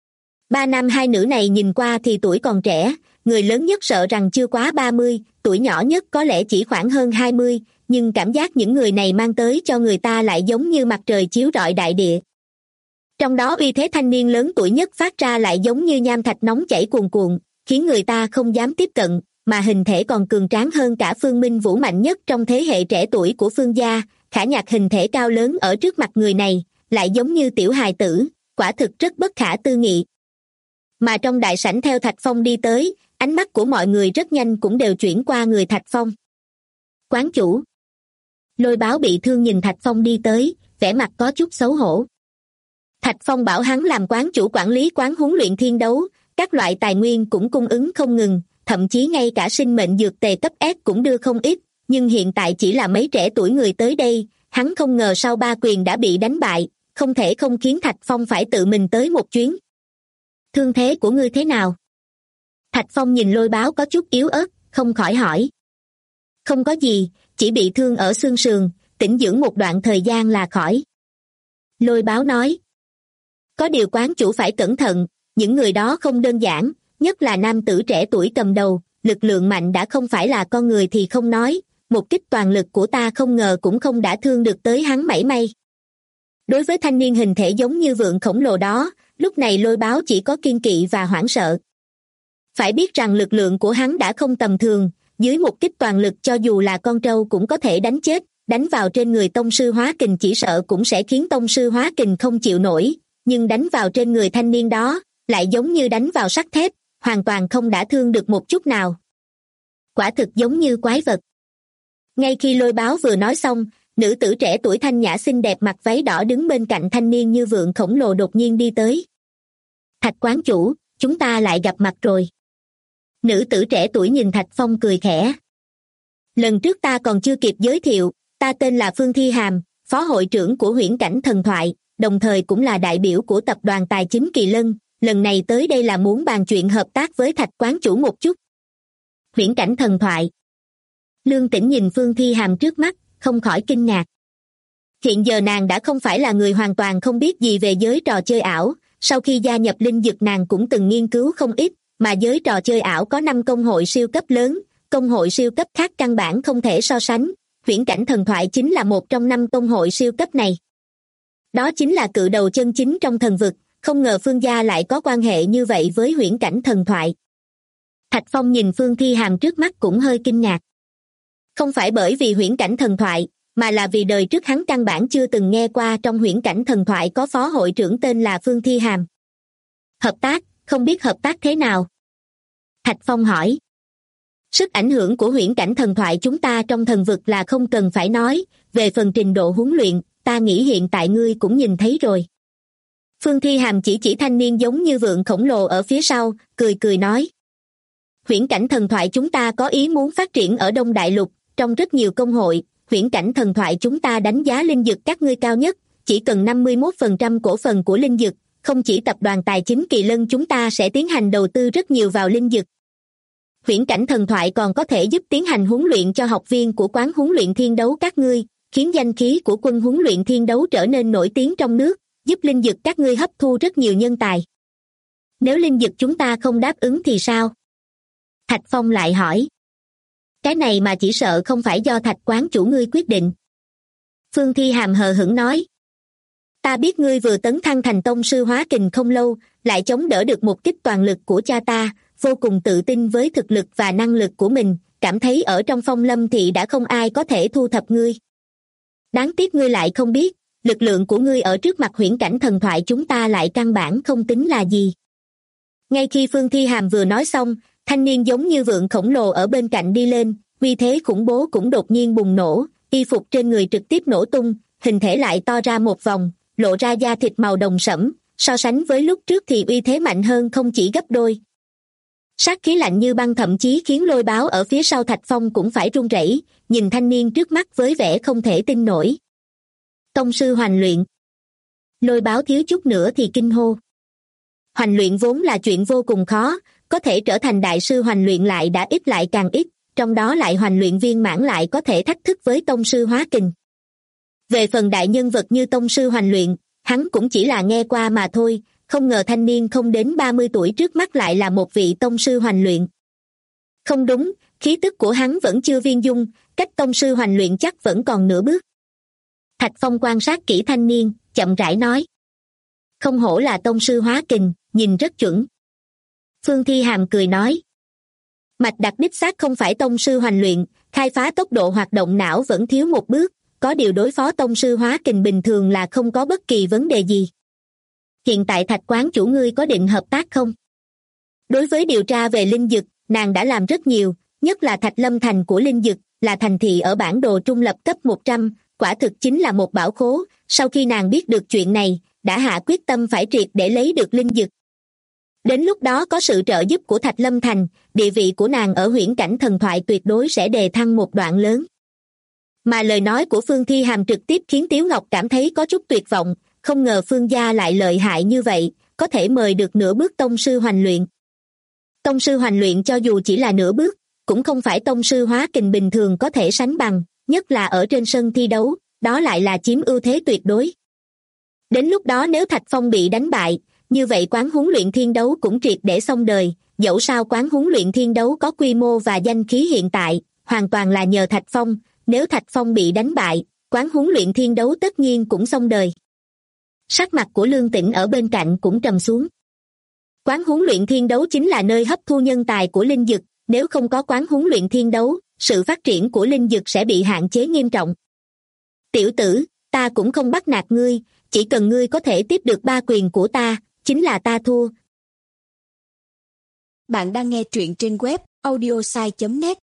3 nam 2 nữ này nhìn qua thì tuổi còn trẻ, người lớn nhất sợ rằng chưa quá 30, tuổi nhỏ nhất có lẽ chỉ khoảng hơn 20, nhưng cảm giác những người này mang tới cho người ta lại giống như mặt trời chiếu rọi đại địa. Trong đó uy thế thanh niên lớn tuổi nhất phát ra lại giống như nham thạch nóng chảy cuồn cuộn, khiến người ta không dám tiếp cận, mà hình thể còn cường tráng hơn cả Phương Minh Vũ mạnh nhất trong thế hệ trẻ tuổi của Phương gia. Khả Nhạc hình thể cao lớn ở trước mặt người này, lại giống như tiểu hài tử, quả thực rất bất khả tư nghị. Mà trong đại sảnh theo Thạch Phong đi tới, ánh mắt của mọi người rất nhanh cũng đều chuyển qua người Thạch Phong. Quán chủ. Lôi Báo bị thương nhìn Thạch Phong đi tới, vẻ mặt có chút xấu hổ. Thạch Phong bảo hắn làm quán chủ quản lý quán huấn luyện thiên đấu, các loại tài nguyên cũng cung ứng không ngừng, thậm chí ngay cả sinh mệnh dược tề cấp S cũng đưa không ít, nhưng hiện tại chỉ là mấy trẻ tuổi người tới đây, hắn không ngờ sau 3 quyền đã bị đánh bại, không thể không khiến Thạch Phong phải tự mình tới một chuyến. Thương thế của ngươi thế nào? Thạch Phong nhìn Lôi Báo có chút yếu ớt, không khỏi hỏi. Không có gì, chỉ bị thương ở xương sườn, tĩnh dưỡng một đoạn thời gian là khỏi. Lôi Báo nói. Có điều quán chủ phải cẩn thận, những người đó không đơn giản, nhất là nam tử trẻ tuổi cầm đầu, lực lượng mạnh đã không phải là con người thì không nói, một kích toàn lực của ta không ngờ cũng không đã thương được tới hắn mảy may. Đối với thanh niên hình thể giống như vượn khổng lồ đó, lúc này Lôi Báo chỉ có kiên kỵ và hoảng sợ. Phải biết rằng lực lượng của hắn đã không tầm thường, dưới một kích toàn lực cho dù là con trâu cũng có thể đánh chết, đánh vào trên người tông sư hóa kình chỉ sợ cũng sẽ khiến tông sư hóa kình không chịu nổi, nhưng đánh vào trên người thanh niên đó, lại giống như đánh vào sắt thép, hoàn toàn không đả thương được một chút nào. Quả thực giống như quái vật. Ngay khi Lôi Báo vừa nói xong, nữ tử trẻ tuổi thanh nhã xinh đẹp mặc váy đỏ đứng bên cạnh thanh niên như vượn khổng lồ đột nhiên đi tới. Thạch quán chủ, chúng ta lại gặp mặt rồi. Nữ tử trẻ tuổi nhìn Thạch Phong cười khẽ. Lần trước ta còn chưa kịp giới thiệu, ta tên là Phương Thi Hàm, phó hội trưởng của Huyễn Cảnh Thần Thoại, đồng thời cũng là đại biểu của tập đoàn tài chính Kỳ Lân, lần này tới đây là muốn bàn chuyện hợp tác với Thạch quán chủ một chút. Huyễn Cảnh Thần Thoại. Lương Tĩnh nhìn Phương Thi Hàm trước mắt, không khỏi kinh ngạc. Hiện giờ nàng đã không phải là người hoàn toàn không biết gì về giới trò chơi ảo, sau khi gia nhập Linh Dực nàng cũng từng nghiên cứu không ít, mà giới trò chơi ảo có 5 công hội siêu cấp lớn, công hội siêu cấp khác căn bản không thể so sánh, Huyễn Cảnh Thần Thoại chính là một trong 5 công hội siêu cấp này. Đó chính là cự đầu chân chính trong thần vực, không ngờ Phương gia lại có quan hệ như vậy với Huyễn Cảnh Thần Thoại. Thạch Phong nhìn Phương Thi Hàm trước mắt cũng hơi kinh ngạc. Không phải bởi vì Huyễn Cảnh Thần Thoại, mà là vì đời trước hắn căn bản chưa từng nghe qua trong Huyễn Cảnh Thần Thoại có phó hội trưởng tên là Phương Thi Hàm. Hợp tác, không biết hợp tác thế nào? Thạch Phong hỏi. Sức ảnh hưởng của Huyễn Cảnh Thần Thoại chúng ta trong thần vực là không cần phải nói, về phần trình độ huấn luyện, ta nghĩ hiện tại ngươi cũng nhìn thấy rồi. Phương Thi Hàm chỉ thanh niên giống như vượn khổng lồ ở phía sau, cười cười nói. Huyễn Cảnh Thần Thoại chúng ta có ý muốn phát triển ở Đông Đại Lục, trong rất nhiều công hội, Huyễn Cảnh Thần Thoại chúng ta đánh giá linh dược các ngươi cao nhất, chỉ cần 51% cổ phần của linh dược, không chỉ tập đoàn tài chính Kỳ Lân chúng ta sẽ tiến hành đầu tư rất nhiều vào linh dược. Huyễn Cảnh Thần Thoại còn có thể giúp tiến hành huấn luyện cho học viên của quán huấn luyện thiên đấu các ngươi, khiến danh khí của quân huấn luyện thiên đấu trở nên nổi tiếng trong nước, giúp linh dược các ngươi hấp thu rất nhiều nhân tài. Nếu linh dược chúng ta không đáp ứng thì sao? Thạch Phong lại hỏi. Cái này mà chỉ sợ không phải do Thạch quán chủ ngươi quyết định. Phương Thi Hàm hờ hững nói. Ta biết ngươi vừa tấn thăng thành tông sư hóa kình không lâu, lại chống đỡ được một kích toàn lực của cha ta, vô cùng tự tin với thực lực và năng lực của mình, cảm thấy ở trong Phong Lâm Thị đã không ai có thể thu thập ngươi. Đáng tiếc ngươi lại không biết, lực lượng của ngươi ở trước mặt Huyễn Cảnh Thần Thoại chúng ta lại căn bản không tính là gì. Ngay khi Phương Thi Hàm vừa nói xong, thanh niên giống như vượn khổng lồ ở bên cạnh đi lên, uy thế khủng bố cũng đột nhiên bùng nổ, y phục trên người trực tiếp nổ tung, hình thể lại to ra một vòng, lộ ra da thịt màu đồng sẫm, so sánh với lúc trước thì uy thế mạnh hơn không chỉ gấp đôi. Sát khí lạnh như băng thậm chí khiến Lôi Báo ở phía sau Thạch Phong cũng phải run rẩy, nhìn thanh niên trước mắt với vẻ không thể tin nổi. Tông sư hoành luyện. Lôi Báo thiếu chút nữa thì kinh hô. Hoành luyện vốn là chuyện vô cùng khó, có thể trở thành đại sư hoành luyện lại đã ít lại càng ít, trong đó lại hoành luyện viên mãn lại có thể thách thức với tông sư hóa kình. Về phần đại nhân vật như tông sư hoành luyện, hắn cũng chỉ là nghe qua mà thôi, không ngờ thanh niên không đến 30 tuổi trước mắt lại là một vị tông sư hoành luyện. Không đúng, khí tức của hắn vẫn chưa viên dung, cách tông sư hoành luyện chắc vẫn còn nửa bước. Thạch Phong quan sát kỹ thanh niên, chậm rãi nói. Không hổ là tông sư hóa kình, nhìn rất chuẩn. Phương Thi Hàm cười nói. Mạch Đặc đích xác không phải tông sư hoành luyện, khai phá tốc độ hoạt động não vẫn thiếu một bước, có điều đối phó tông sư hóa kình bình thường là không có bất kỳ vấn đề gì. Hiện tại Thạch quán chủ ngươi có định hợp tác không? Đối với điều tra về linh dực, nàng đã làm rất nhiều, nhất là Thạch Lâm Thành của linh dực, là thành thị ở bản đồ trung lập cấp 100, quả thực chính là một bảo khố. Sau khi nàng biết được chuyện này, đã hạ quyết tâm phải triệt để lấy được linh dực. Đến lúc đó có sự trợ giúp của Thạch Lâm Thành, địa vị của nàng ở huyễn cảnh thần thoại tuyệt đối sẽ đề thăng một đoạn lớn. Mà lời nói của Phương Thi Hàm trực tiếp khiến Tiếu Ngọc cảm thấy có chút tuyệt vọng, không ngờ Phương gia lại lợi hại như vậy, có thể mời được nửa bước tông sư hoành luyện. Tông sư hoành luyện cho dù chỉ là nửa bước, cũng không phải tông sư hóa kình bình thường có thể sánh bằng, nhất là ở trên sân thi đấu, đó lại là chiếm ưu thế tuyệt đối. Đến lúc đó nếu Thạch Phong bị đánh bại, như vậy quán huấn luyện thiên đấu cũng triệt để xong đời, dẫu sao quán huấn luyện thiên đấu có quy mô và danh khí hiện tại, hoàn toàn là nhờ Thạch Phong, nếu Thạch Phong bị đánh bại, quán huấn luyện thiên đấu tất nhiên cũng xong đời. Sắc mặt của Lương Tĩnh ở bên cạnh cũng trầm xuống. Quán huấn luyện thiên đấu chính là nơi hấp thu nhân tài của linh dực, nếu không có quán huấn luyện thiên đấu, sự phát triển của linh dực sẽ bị hạn chế nghiêm trọng. Tiểu tử, ta cũng không bắt nạt ngươi, chỉ cần ngươi có thể tiếp được 3 quyền của ta, chính là ta thua. Bạn đang nghe truyện trên web audiosai.net.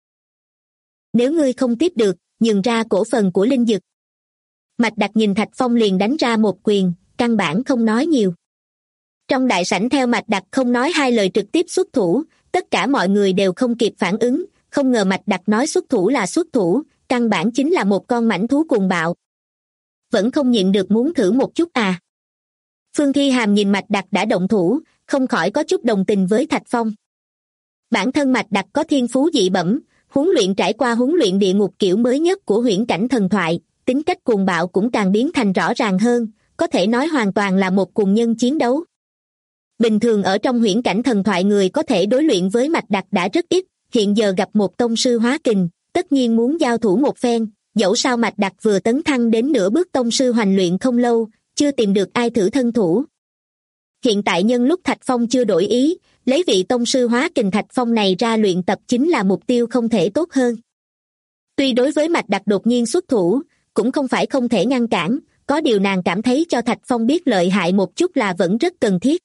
Nếu ngươi không tiếp được, nhường ra cổ phần của linh dực. Mạch Đặc nhìn Thạch Phong liền đánh ra một quyền, căn bản không nói nhiều. Trong đại sảnh theo Mạch Đặc không nói hai lời trực tiếp xuất thủ, tất cả mọi người đều không kịp phản ứng, không ngờ Mạch Đặc nói xuất thủ là xuất thủ, căn bản chính là một con mãnh thú cuồng bạo. Vẫn không nhịn được muốn thử một chút à? Phương Thi Hàm nhìn Mạch Đặc đã động thủ, không khỏi có chút đồng tình với Thạch Phong. Bản thân Mạch Đặc có thiên phú dị bẩm, huấn luyện trải qua huấn luyện địa ngục kiểu mới nhất của huyễn cảnh thần thoại, tính cách cuồng bạo cũng càng biến thành rõ ràng hơn, có thể nói hoàn toàn là một cuồng nhân chiến đấu. Bình thường ở trong huyễn cảnh thần thoại người có thể đối luyện với Mạch Đặc đã rất ít, hiện giờ gặp một tông sư hóa kình, tất nhiên muốn giao thủ một phen, dẫu sao Mạch Đặc vừa tấn thăng đến nửa bước tông sư hoành luyện không lâu, chưa tìm được ai thử thân thủ. Hiện tại nhân lúc Thạch Phong chưa đổi ý, lấy vị tông sư hóa kình Thạch Phong này ra luyện tập chính là mục tiêu không thể tốt hơn. Tuy đối với Mạch Đặc đột nhiên xuất thủ, cũng không phải không thể ngăn cản, có điều nàng cảm thấy cho Thạch Phong biết lợi hại một chút là vẫn rất cần thiết.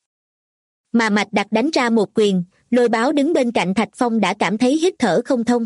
Mà Mạch Đặc đánh ra một quyền, Lôi Báo đứng bên cạnh Thạch Phong đã cảm thấy hít thở không thông.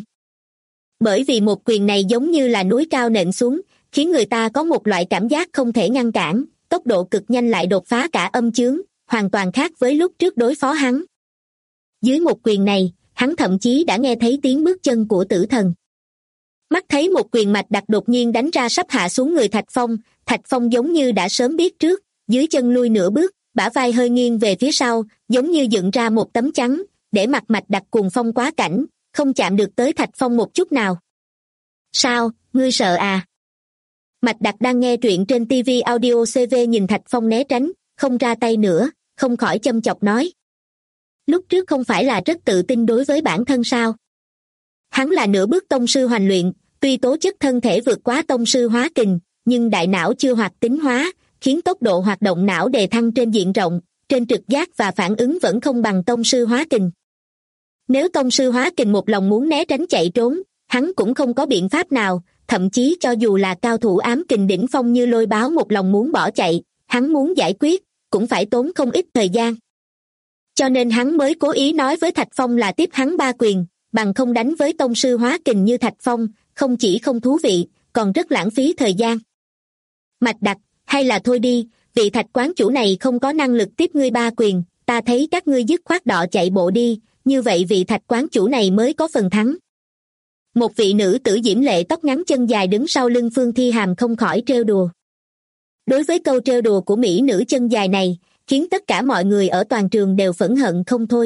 Bởi vì một quyền này giống như là núi cao nện xuống, khiến người ta có một loại cảm giác không thể ngăn cản, tốc độ cực nhanh lại đột phá cả âm chướng, hoàn toàn khác với lúc trước đối phó hắn. Dưới một quyền này, hắn thậm chí đã nghe thấy tiếng bước chân của tử thần. Mắt thấy một quyền Mạch Đặc đột nhiên đánh ra sắp hạ xuống người Thạch Phong giống như đã sớm biết trước, dưới chân lui nửa bước, bả vai hơi nghiêng về phía sau, giống như dựng ra một tấm chắn, để mặt Mạch Đặc cuồng phong quá cảnh, không chạm được tới Thạch Phong một chút nào. Sao, ngươi sợ à? Mạch Đặc đang nghe truyện trên TV Audio CV nhìn Thạch Phong né tránh, không ra tay nữa, không khỏi châm chọc nói. Lúc trước không phải là rất tự tin đối với bản thân sao? Hắn là nửa bước tông sư hoành luyện, tuy tố chất thân thể vượt quá tông sư hóa kình, nhưng đại não chưa hoạt tính hóa, khiến tốc độ hoạt động não đề thăng trên diện rộng, trên trực giác và phản ứng vẫn không bằng tông sư hóa kình. Nếu tông sư hóa kình một lòng muốn né tránh chạy trốn, hắn cũng không có biện pháp nào, thậm chí cho dù là cao thủ ám kình đỉnh phong như Lôi Báo một lòng muốn bỏ chạy, hắn muốn giải quyết, cũng phải tốn không ít thời gian. Cho nên hắn mới cố ý nói với Thạch Phong là tiếp hắn 3 quyền, bằng không đánh với tông sư hóa kình như Thạch Phong, không chỉ không thú vị, còn rất lãng phí thời gian. Mạch Đặc, hay là thôi đi, vị Thạch quán chủ này không có năng lực tiếp ngươi 3 quyền, ta thấy các ngươi dứt khoát đọ chạy bộ đi, như vậy vị Thạch quán chủ này mới có phần thắng. Một vị nữ tử diễm lệ tóc ngắn chân dài đứng sau lưng Phương Thi Hàm không khỏi trêu đùa. Đối với câu trêu đùa của mỹ nữ chân dài này, khiến tất cả mọi người ở toàn trường đều phẫn hận không thôi.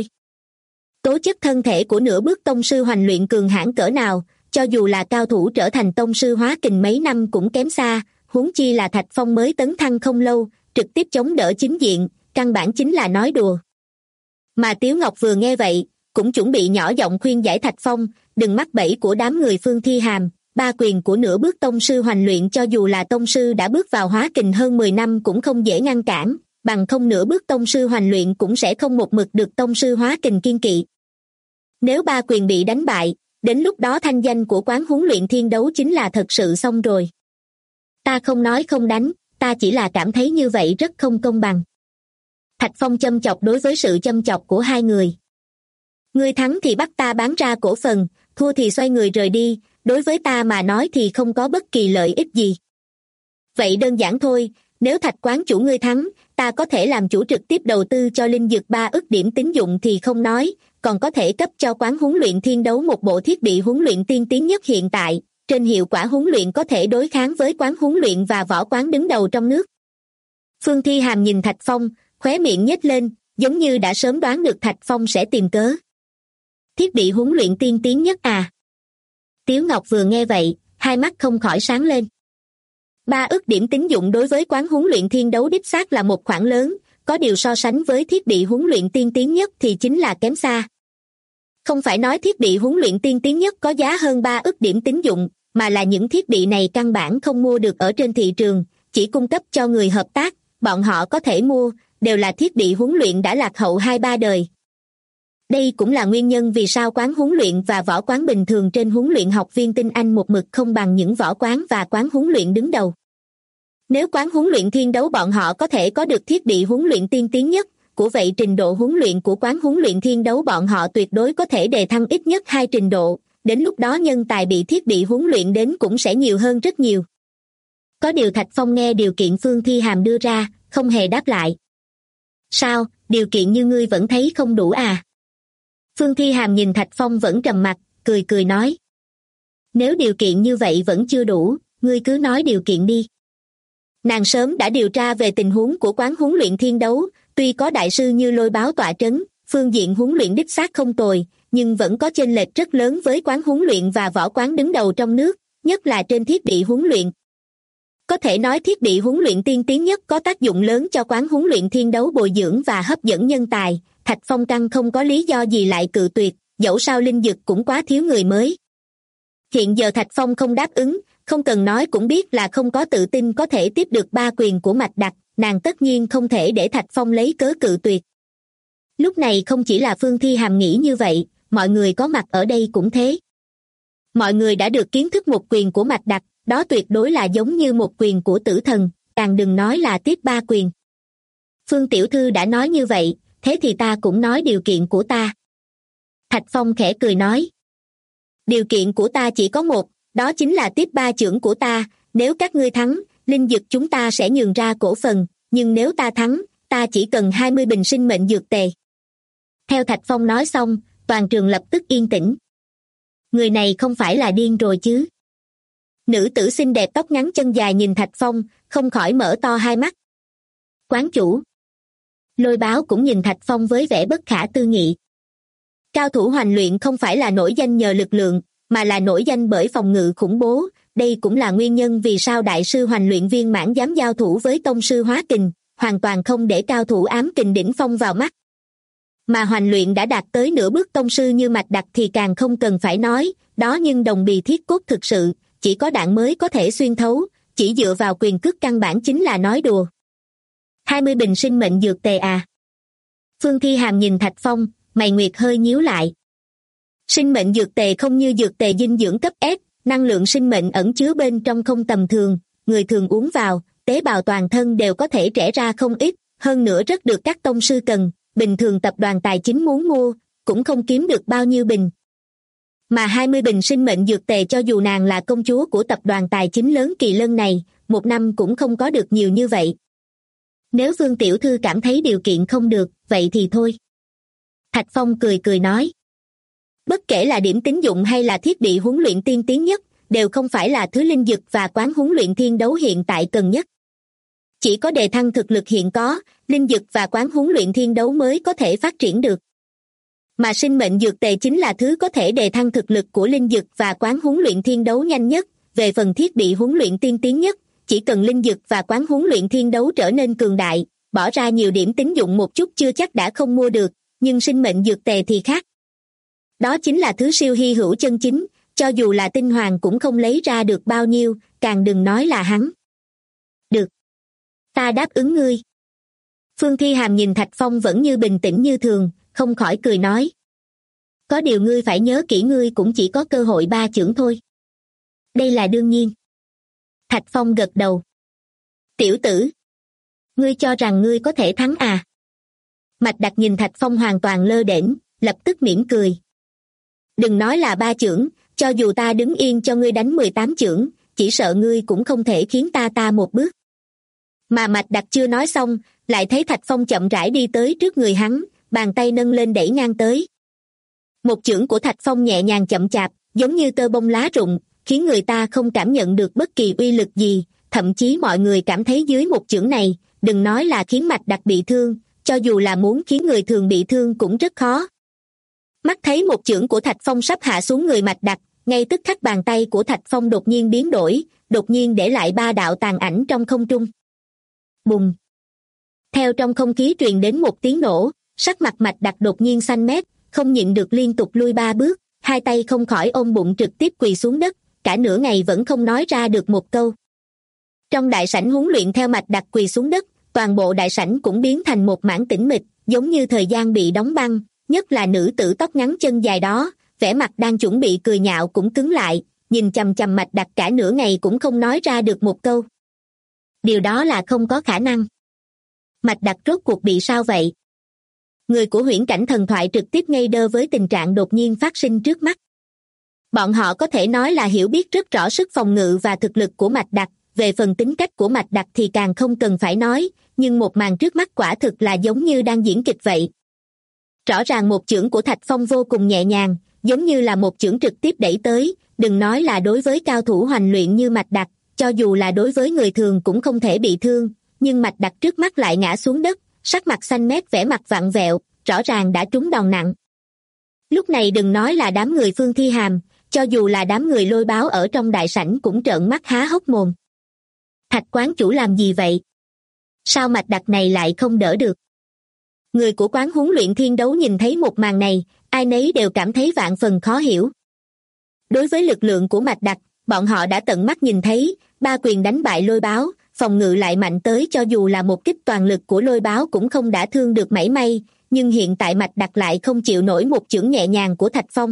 Tố chất thân thể của nửa bước tông sư hoành luyện cường hãn cỡ nào, cho dù là cao thủ trở thành tông sư hóa kình mấy năm cũng kém xa, huống chi là Thạch Phong mới tấn thăng không lâu, trực tiếp chống đỡ chính diện, căn bản chính là nói đùa. Mà Tiếu Ngọc vừa nghe vậy, cũng chuẩn bị nhỏ giọng khuyên giải Thạch Phong, đừng mắc bẫy của đám người Phương Thi Hàm, 3 quyền của nửa bước tông sư hoành luyện cho dù là tông sư đã bước vào hóa kình hơn 10 năm cũng không dễ ngăn cản, bằng không nửa bước tông sư hoành luyện cũng sẽ không một mực được tông sư hóa kình kiên kỵ. Nếu ba quyền bị đánh bại, đến lúc đó thanh danh của quán huấn luyện thiên đấu chính là thật sự xong rồi. Ta không nói không đánh, ta chỉ là cảm thấy như vậy rất không công bằng. Thạch Phong châm chọc đối với sự châm chọc của hai người. Ngươi thắng thì bắt ta bán ra cổ phần, thua thì xoay người rời đi, đối với ta mà nói thì không có bất kỳ lợi ích gì. Vậy đơn giản thôi, nếu Thạch quán chủ ngươi thắng, ta có thể làm chủ trực tiếp đầu tư cho Linh Dực 3 ức điểm tín dụng thì không nói, còn có thể cấp cho quán huấn luyện thiên đấu một bộ thiết bị huấn luyện tiên tiến nhất hiện tại, trên hiệu quả huấn luyện có thể đối kháng với quán huấn luyện và võ quán đứng đầu trong nước. Phương Thi Hàm nhìn Thạch Phong, khóe miệng nhếch lên, giống như đã sớm đoán được Thạch Phong sẽ tìm cớ. Thiết bị huấn luyện tiên tiến nhất à? Tiếu Ngọc vừa nghe vậy, hai mắt không khỏi sáng lên. 3 ức điểm tín dụng đối với quán huấn luyện thiên đấu đích xác là một khoản lớn, có điều so sánh với thiết bị huấn luyện tiên tiến nhất thì chính là kém xa. Không phải nói thiết bị huấn luyện tiên tiến nhất có giá hơn 3 ức điểm tín dụng, mà là những thiết bị này căn bản không mua được ở trên thị trường, chỉ cung cấp cho người hợp tác, bọn họ có thể mua, đều là thiết bị huấn luyện đã lạc hậu 2-3 đời. Đây cũng là nguyên nhân vì sao quán huấn luyện và võ quán bình thường trên huấn luyện học viên tinh anh một mực không bằng những võ quán và quán huấn luyện đứng đầu. Nếu quán huấn luyện thiên đấu bọn họ có thể có được thiết bị huấn luyện tiên tiến nhất, của vậy trình độ huấn luyện của quán huấn luyện thiên đấu bọn họ tuyệt đối có thể đề thăng ít nhất 2 trình độ, đến lúc đó nhân tài bị thiết bị huấn luyện đến cũng sẽ nhiều hơn rất nhiều. Có điều Thạch Phong nghe điều kiện Phương Thi Hàm đưa ra, không hề đáp lại. Sao, điều kiện như ngươi vẫn thấy không đủ à? Phương Thi Hàm nhìn Thạch Phong vẫn trầm mặc, cười cười nói. Nếu điều kiện như vậy vẫn chưa đủ, ngươi cứ nói điều kiện đi. Nàng sớm đã điều tra về tình huống của quán huấn luyện thiên đấu, tuy có đại sư như Lôi Báo tọa trấn, phương diện huấn luyện đích xác không tồi, nhưng vẫn có chênh lệch rất lớn với quán huấn luyện và võ quán đứng đầu trong nước, nhất là trên thiết bị huấn luyện. Có thể nói thiết bị huấn luyện tiên tiến nhất có tác dụng lớn cho quán huấn luyện thiên đấu bồi dưỡng và hấp dẫn nhân tài, Thạch Phong căn không có lý do gì lại cự tuyệt, dẫu sao Linh Dực cũng quá thiếu người mới. Hiện giờ Thạch Phong không đáp ứng, không cần nói cũng biết là không có tự tin có thể tiếp được 3 quyền của Mạch Đặc, nàng tất nhiên không thể để Thạch Phong lấy cớ cự tuyệt. Lúc này không chỉ là Phương Thi Hàm nghĩ như vậy, mọi người có mặt ở đây cũng thế. Mọi người đã được kiến thức một quyền của Mạch Đặc, đó tuyệt đối là giống như một quyền của tử thần, càng đừng nói là tiếp 3 quyền. Phương tiểu thư đã nói như vậy, thế thì ta cũng nói điều kiện của ta. Thạch Phong khẽ cười nói. Điều kiện của ta chỉ có một, đó chính là tiếp 3 chưởng của ta, nếu các ngươi thắng, Linh Dực chúng ta sẽ nhường ra cổ phần, nhưng nếu ta thắng, ta chỉ cần 20 bình sinh mệnh dược tề. Theo Thạch Phong nói xong, toàn trường lập tức yên tĩnh. Người này không phải là điên rồi chứ? Nữ tử xinh đẹp tóc ngắn chân dài nhìn Thạch Phong, không khỏi mở to hai mắt. Quán chủ. Lôi Báo cũng nhìn Thạch Phong với vẻ bất khả tư nghị. Cao thủ hoành luyện không phải là nổi danh nhờ lực lượng, mà là nổi danh bởi phòng ngự khủng bố, đây cũng là nguyên nhân vì sao đại sư hoành luyện Viên Mãn dám giao thủ với tông sư Hóa Kình, hoàn toàn không để cao thủ ám kình đỉnh phong vào mắt. Mà hoành luyện đã đạt tới nửa bước tông sư như Mạch Đặc thì càng không cần phải nói, đó nhưng đồng bì thiết cốt thực sự, chỉ có đạn mới có thể xuyên thấu, chỉ dựa vào quyền cước căn bản chính là nói đùa. 20 bình sinh mệnh dược tề à? Phương Thi Hàm nhìn Thạch Phong, mày nguyệt hơi nhíu lại. Sinh mệnh dược tề không như dược tề dinh dưỡng cấp S, năng lượng sinh mệnh ẩn chứa bên trong không tầm thường, người thường uống vào, tế bào toàn thân đều có thể trẻ ra không ít, hơn nữa rất được các tông sư cần, bình thường tập đoàn tài chính muốn mua, cũng không kiếm được bao nhiêu bình. Mà 20 bình sinh mệnh dược tề cho dù nàng là công chúa của tập đoàn tài chính lớn Kỳ Lân này, một năm cũng không có được nhiều như vậy. Nếu Phương tiểu thư cảm thấy điều kiện không được, vậy thì thôi. Thạch Phong cười cười nói. Bất kể là điểm tín dụng hay là thiết bị huấn luyện tiên tiến nhất, đều không phải là thứ Linh Dực và quán huấn luyện thiên đấu hiện tại cần nhất. Chỉ có đề thăng thực lực hiện có, Linh Dực và quán huấn luyện thiên đấu mới có thể phát triển được. Mà sinh mệnh dược tề chính là thứ có thể đề thăng thực lực của Linh Dực và quán huấn luyện thiên đấu nhanh nhất, về phần thiết bị huấn luyện tiên tiến nhất, chỉ cần Linh Dực và quán huấn luyện thiên đấu trở nên cường đại, bỏ ra nhiều điểm tín dụng một chút chưa chắc đã không mua được, nhưng sinh mệnh dược tề thì khác. Đó chính là thứ siêu hy hữu chân chính, cho dù là tinh hoàng cũng không lấy ra được bao nhiêu, càng đừng nói là hắn. Được. Ta đáp ứng ngươi. Phương Thi Hàm nhìn Thạch Phong vẫn như bình tĩnh như thường, không khỏi cười nói. có điều ngươi phải nhớ kỹ, ngươi cũng chỉ có cơ hội 3 chưởng thôi. Đây là đương nhiên. Thạch Phong gật đầu. Tiểu tử, ngươi cho rằng ngươi có thể thắng à? Mạch Đặc nhìn Thạch Phong hoàn toàn lơ đễnh, lập tức mỉm cười. Đừng nói là 3 chưởng, cho dù ta đứng yên cho ngươi đánh 18 chưởng, chỉ sợ ngươi cũng không thể khiến ta một bước. Mà Mạch Đặc chưa nói xong, lại thấy Thạch Phong chậm rãi đi tới trước người hắn, bàn tay nâng lên đẩy ngang tới. Một chưởng của Thạch Phong nhẹ nhàng chậm chạp, giống như tơ bông lá rụng, khiến người ta không cảm nhận được bất kỳ uy lực gì, thậm chí mọi người cảm thấy dưới một chưởng này, đừng nói là khiến Mạch Đặc bị thương, cho dù là muốn khiến người thường bị thương cũng rất khó. Mắt thấy một chưởng của Thạch Phong sắp hạ xuống người Mạch Đặc, ngay tức khắc bàn tay của Thạch Phong đột nhiên biến đổi, đột nhiên để lại 3 đạo tàn ảnh trong không trung. Bùng! Theo trong không khí truyền đến một tiếng nổ, sắc mặt Mạch Đặc đột nhiên xanh mét, không nhịn được liên tục lui 3 bước, 2 tay không khỏi ôm bụng trực tiếp quỳ xuống đất, cả nửa ngày vẫn không nói ra được một câu. Trong đại sảnh huấn luyện theo Mạch Đặc quỳ xuống đất, toàn bộ đại sảnh cũng biến thành một mảng tĩnh mịch, giống như thời gian bị đóng băng, nhất là nữ tử tóc ngắn chân dài đó, vẻ mặt đang chuẩn bị cười nhạo cũng cứng lại, nhìn chằm chằm Mạch Đặc cả nửa ngày cũng không nói ra được một câu. Điều đó là không có khả năng. Mạch Đặc rốt cuộc bị sao vậy? Người của huyễn cảnh thần thoại trực tiếp ngây đơ với tình trạng đột nhiên phát sinh trước mắt. Bọn họ có thể nói là hiểu biết rất rõ sức phòng ngự và thực lực của Mạch Đặc, về phần tính cách của Mạch Đặc thì càng không cần phải nói, nhưng một màn trước mắt quả thực là giống như đang diễn kịch vậy. Rõ ràng một chưởng của Thạch Phong vô cùng nhẹ nhàng, giống như là một chưởng trực tiếp đẩy tới, đừng nói là đối với cao thủ hoành luyện như Mạch Đặc, cho dù là đối với người thường cũng không thể bị thương, nhưng Mạch Đặc trước mắt lại ngã xuống đất, sắc mặt xanh mét, vẻ mặt vặn vẹo, rõ ràng đã trúng đòn nặng. Lúc này đừng nói là đám người Phương Thi Hàm, cho dù là đám người Lôi Báo ở trong đại sảnh cũng trợn mắt há hốc mồm. Thạch quán chủ làm gì vậy? Sao Mạch Đặc này lại không đỡ được? Người của quán huấn luyện Thiên Đấu nhìn thấy một màn này, ai nấy đều cảm thấy vạn phần khó hiểu. Đối với lực lượng của Mạch Đặc, bọn họ đã tận mắt nhìn thấy, 3 quyền đánh bại Lôi Báo, phòng ngự lại mạnh tới cho dù là một kích toàn lực của Lôi Báo cũng không đả thương được mảy may, nhưng hiện tại Mạch Đặc lại không chịu nổi một chưởng nhẹ nhàng của Thạch Phong.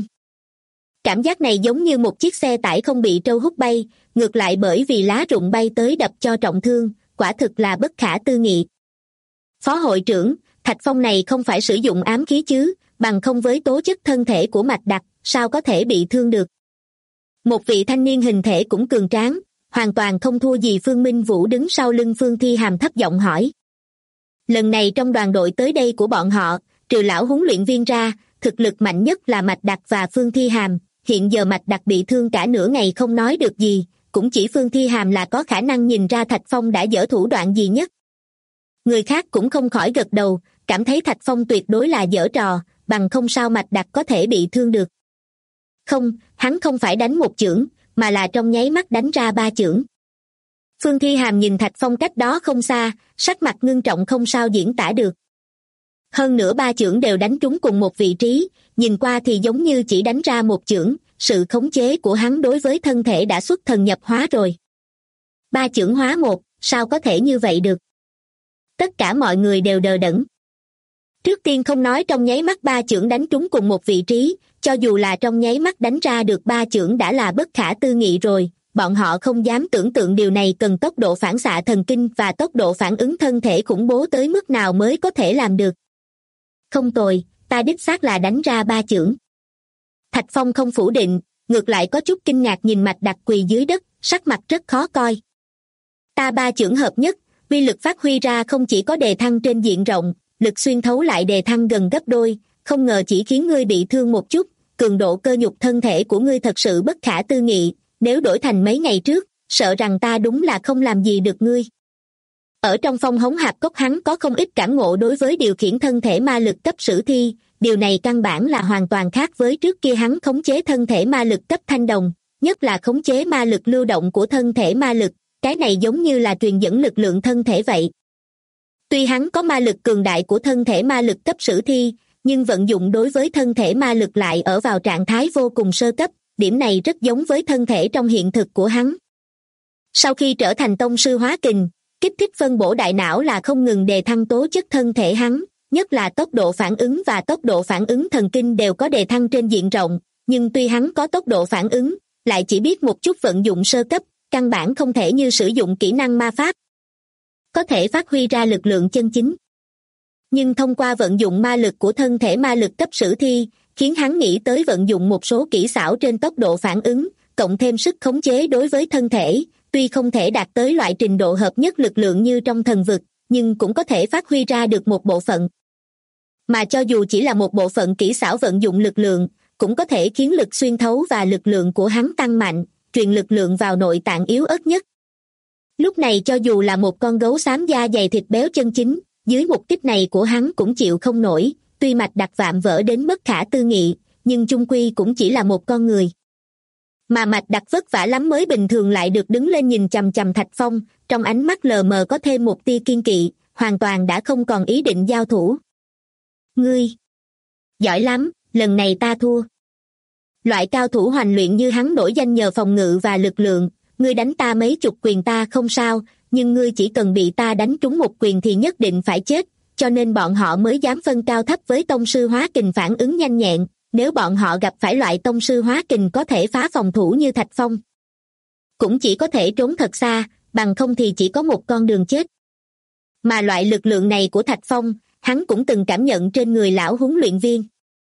Cảm giác này giống như một chiếc xe tải không bị trâu hút bay, ngược lại bởi vì lá rụng bay tới đập cho trọng thương, quả thực là bất khả tư nghị. Phó hội trưởng, Thạch Phong này không phải sử dụng ám khí chứ, bằng không với tố chất thân thể của Mạch Đặc, sao có thể bị thương được. Một vị thanh niên hình thể cũng cường tráng, hoàn toàn không thua gì Phương Minh Vũ đứng sau lưng Phương Thi Hàm thấp giọng hỏi. Lần này trong đoàn đội tới đây của bọn họ, trừ lão huấn luyện viên ra, thực lực mạnh nhất là Mạch Đặc và Phương Thi Hàm, hiện giờ Mạch Đặc bị thương cả nửa ngày không nói được gì, cũng chỉ Phương Thi Hàm là có khả năng nhìn ra Thạch Phong đã dở thủ đoạn gì nhất. Người khác cũng không khỏi gật đầu, cảm thấy Thạch Phong tuyệt đối là dở trò, bằng không sao Mạch Đặc có thể bị thương được. Không, hắn không phải đánh một chưởng, mà là trong nháy mắt đánh ra 3 chưởng. Phương Thi Hàm nhìn Thạch Phong cách đó không xa, sắc mặt ngưng trọng không sao diễn tả được. Hơn nữa 3 chưởng đều đánh trúng cùng một vị trí, nhìn qua thì giống như chỉ đánh ra một chưởng, sự khống chế của hắn đối với thân thể đã xuất thần nhập hóa rồi. 3 chưởng hóa một, sao có thể như vậy được? Tất cả mọi người đều đờ đẫn. Trước tiên không nói trong nháy mắt 3 chưởng đánh trúng cùng một vị trí, cho dù là trong nháy mắt đánh ra được 3 chưởng đã là bất khả tư nghị rồi, bọn họ không dám tưởng tượng điều này cần tốc độ phản xạ thần kinh và tốc độ phản ứng thân thể khủng bố tới mức nào mới có thể làm được. Không tồi, ta đích xác là đánh ra 3 chưởng. Thạch Phong không phủ định, ngược lại có chút kinh ngạc nhìn Mạch Đặc quỳ dưới đất, sắc mặt rất khó coi. Ta 3 chưởng hợp nhất, uy lực phát huy ra không chỉ có đề thăng trên diện rộng, lực xuyên thấu lại đề thăng gần gấp đôi, không ngờ chỉ khiến ngươi bị thương một chút, cường độ cơ nhục thân thể của ngươi thật sự bất khả tư nghị, nếu đổi thành mấy ngày trước, sợ rằng ta đúng là không làm gì được ngươi. Ở trong phong hống hạp cốc hắn có không ít cảm ngộ đối với điều khiển thân thể ma lực cấp sử thi, điều này căn bản là hoàn toàn khác với trước kia hắn khống chế thân thể ma lực cấp thanh đồng, nhất là khống chế ma lực lưu động của thân thể ma lực, cái này giống như là truyền dẫn lực lượng thân thể vậy. Tuy hắn có ma lực cường đại của thân thể ma lực cấp sử thi, nhưng vận dụng đối với thân thể ma lực lại ở vào trạng thái vô cùng sơ cấp, điểm này rất giống với thân thể trong hiện thực của hắn. Sau khi trở thành tông sư hóa kình, kích thích phân bổ đại não là không ngừng đề thăng tố chất thân thể hắn, nhất là tốc độ phản ứng và tốc độ phản ứng thần kinh đều có đề thăng trên diện rộng, nhưng tuy hắn có tốc độ phản ứng, lại chỉ biết một chút vận dụng sơ cấp, căn bản không thể như sử dụng kỹ năng ma pháp có thể phát huy ra lực lượng chân chính. Nhưng thông qua vận dụng ma lực của thân thể ma lực cấp sử thi, khiến hắn nghĩ tới vận dụng một số kỹ xảo trên tốc độ phản ứng, cộng thêm sức khống chế đối với thân thể, tuy không thể đạt tới loại trình độ hợp nhất lực lượng như trong thần vực, nhưng cũng có thể phát huy ra được một bộ phận. Mà cho dù chỉ là một bộ phận kỹ xảo vận dụng lực lượng, cũng có thể khiến lực xuyên thấu và lực lượng của hắn tăng mạnh, truyền lực lượng vào nội tạng yếu ớt nhất. Lúc này cho dù là một con gấu xám da dày thịt béo chân chính, dưới một kích này của hắn cũng chịu không nổi, tuy mạch đặc vạm vỡ đến bất khả tư nghị, nhưng chung quy cũng chỉ là một con người. Mà mạch đặc vất vả lắm mới bình thường lại được đứng lên nhìn chằm chằm Thạch Phong, trong ánh mắt lờ mờ có thêm một tia kiên kỵ, hoàn toàn đã không còn ý định giao thủ. Ngươi giỏi lắm, lần này ta thua. Loại cao thủ hoành luyện như hắn nổi danh nhờ phòng ngự và lực lượng, ngươi đánh ta mấy chục quyền ta không sao, nhưng ngươi chỉ cần bị ta đánh trúng một quyền thì nhất định phải chết, cho nên bọn họ mới dám phân cao thấp với tông sư hóa kình phản ứng nhanh nhẹn, nếu bọn họ gặp phải loại tông sư hóa kình có thể phá phòng thủ như Thạch Phong, cũng chỉ có thể trốn thật xa, bằng không thì chỉ có một con đường chết. Mà loại lực lượng này của Thạch Phong, hắn cũng từng cảm nhận trên người lão huấn luyện viên.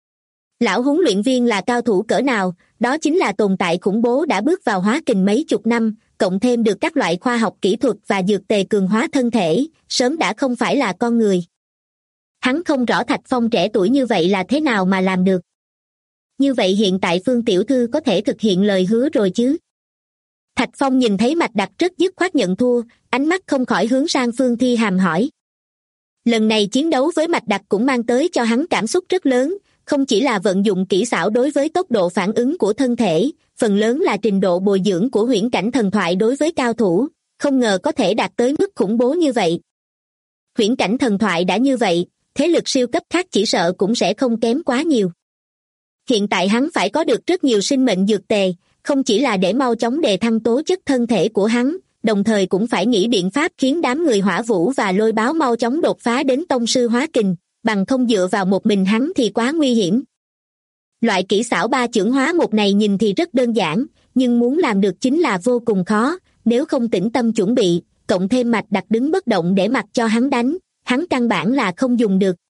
Lão huấn luyện viên là cao thủ cỡ nào, đó chính là tồn tại khủng bố đã bước vào hóa kình mấy chục năm, cộng thêm được các loại khoa học kỹ thuật và dược tề cường hóa thân thể, sớm đã không phải là con người. Hắn không rõ Thạch Phong trẻ tuổi như vậy là thế nào mà làm được. Như vậy hiện tại Phương tiểu thư có thể thực hiện lời hứa rồi chứ? Thạch Phong nhìn thấy mạch đặc rất dứt khoát nhận thua, ánh mắt không khỏi hướng sang Phương Thi Hàm hỏi. Lần này chiến đấu với mạch đặc cũng mang tới cho hắn cảm xúc rất lớn, không chỉ là vận dụng kỹ xảo đối với tốc độ phản ứng của thân thể, phần lớn là trình độ bồi dưỡng của huyễn cảnh thần thoại đối với cao thủ, không ngờ có thể đạt tới mức khủng bố như vậy. Huyễn cảnh thần thoại đã như vậy, thế lực siêu cấp khác chỉ sợ cũng sẽ không kém quá nhiều. Hiện tại hắn phải có được rất nhiều sinh mệnh dược tề, không chỉ là để mau chóng đề thăng tố chất thân thể của hắn, đồng thời cũng phải nghĩ biện pháp khiến đám người Hỏa Vũ và Lôi Báo mau chóng đột phá đến tông sư hóa kình, bằng không dựa vào một mình hắn thì quá nguy hiểm. Loại kỹ xảo ba chưởng hóa một này nhìn thì rất đơn giản, nhưng muốn làm được chính là vô cùng khó, nếu không tĩnh tâm chuẩn bị, cộng thêm mạch đặc đứng bất động để mặc cho hắn đánh, hắn căn bản là không dùng được.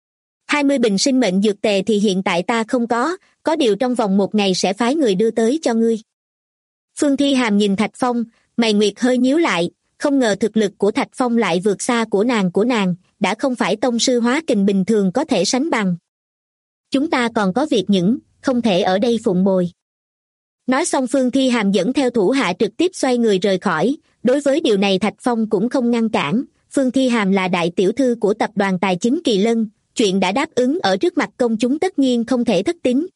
20 bình sinh mệnh dược tề thì hiện tại ta không có điều trong vòng một ngày sẽ phái người đưa tới cho ngươi. Phương Thi Hàm nhìn Thạch Phong, mày nguyệt hơi nhíu lại, không ngờ thực lực của Thạch Phong lại vượt xa của nàng, đã không phải tông sư hóa kình bình thường có thể sánh bằng. Chúng ta còn có việc những, không thể ở đây phụng bồi. Nói xong Phương Thi Hàm dẫn theo thủ hạ trực tiếp xoay người rời khỏi, đối với điều này Thạch Phong cũng không ngăn cản, Phương Thi Hàm là đại tiểu thư của tập đoàn tài chính Kỳ Lân, chuyện đã đáp ứng ở trước mặt công chúng tất nhiên không thể thất tín.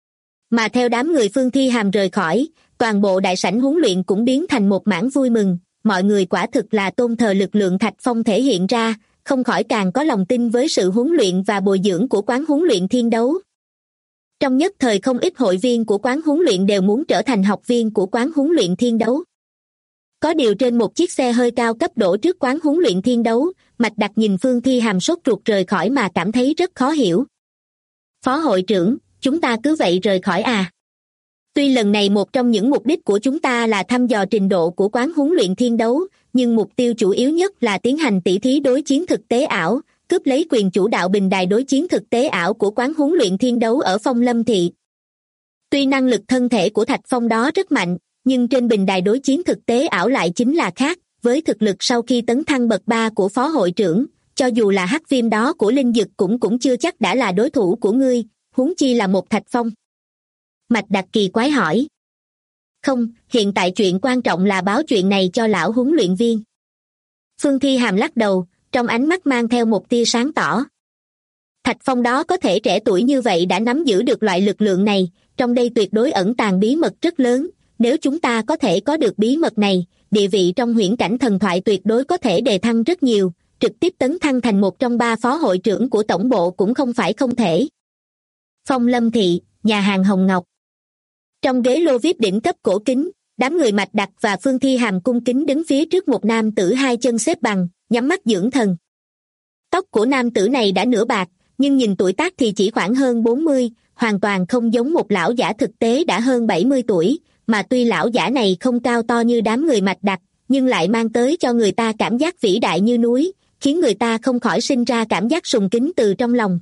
Mà theo đám người Phương Thi Hàm rời khỏi, toàn bộ đại sảnh huấn luyện cũng biến thành một mảng vui mừng, mọi người quả thực là tôn thờ lực lượng Thạch Phong thể hiện ra, không khỏi càng có lòng tin với sự huấn luyện và bồi dưỡng của quán huấn luyện Thiên Đấu. Trong nhất thời không ít hội viên của quán huấn luyện đều muốn trở thành học viên của quán huấn luyện Thiên Đấu. Có điều trên một chiếc xe hơi cao cấp đổ trước quán huấn luyện Thiên Đấu, mạch đặc nhìn Phương Thi Hàm sốt ruột rời khỏi mà cảm thấy rất khó hiểu. Phó hội trưởng, chúng ta cứ vậy rời khỏi à? Tuy lần này một trong những mục đích của chúng ta là thăm dò trình độ của quán huấn luyện Thiên Đấu, nhưng mục tiêu chủ yếu nhất là tiến hành tỉ thí đối chiến thực tế ảo, cướp lấy quyền chủ đạo bình đài đối chiến thực tế ảo của quán huấn luyện Thiên Đấu ở Phong Lâm Thị. Tuy năng lực thân thể của Thạch Phong đó rất mạnh, nhưng trên bình đài đối chiến thực tế ảo lại chính là khác, với thực lực sau khi tấn thăng bậc 3 của phó hội trưởng, cho dù là hắc viêm đó của Linh Dực cũng chưa chắc đã là đối thủ của ngươi, huống chi là một Thạch Phong. Mạch đặc kỳ quái hỏi. Không, hiện tại chuyện quan trọng là báo chuyện này cho lão huấn luyện viên. Phương Thi Hàm lắc đầu, trong ánh mắt mang theo một tia sáng tỏ. Thạch Phong đó có thể trẻ tuổi như vậy đã nắm giữ được loại lực lượng này, trong đây tuyệt đối ẩn tàng bí mật rất lớn, nếu chúng ta có thể có được bí mật này, địa vị trong huyễn cảnh thần thoại tuyệt đối có thể đề thăng rất nhiều, trực tiếp tấn thăng thành một trong 3 phó hội trưởng của tổng bộ cũng không phải không thể. Phong Lâm Thị, nhà hàng Hồng Ngọc. Trong ghế lô VIP đỉnh cấp cổ kính, đám người mạch đặc và Phương Thi Hàm cung kính đứng phía trước một nam tử 2 chân xếp bằng, nhắm mắt dưỡng thần. Tóc của nam tử này đã nửa bạc, nhưng nhìn tuổi tác thì chỉ khoảng hơn 40, hoàn toàn không giống một lão giả thực tế đã hơn 70 tuổi, mà tuy lão giả này không cao to như đám người Mạch Đặc, nhưng lại mang tới cho người ta cảm giác vĩ đại như núi, khiến người ta không khỏi sinh ra cảm giác sùng kính từ trong lòng.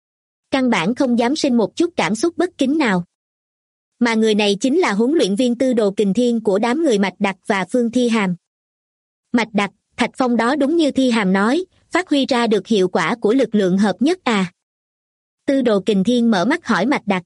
Căn bản không dám sinh một chút cảm xúc bất kính nào. Mà người này chính là huấn luyện viên Tư Đồ Kình Thiên của đám người Mạch Đặc và Phương Thi Hàm. Mạch Đặc, Thạch Phong đó đúng như Thi Hàm nói, phát huy ra được hiệu quả của lực lượng hợp nhất à? Tư Đồ Kình Thiên mở mắt hỏi Mạch Đặc.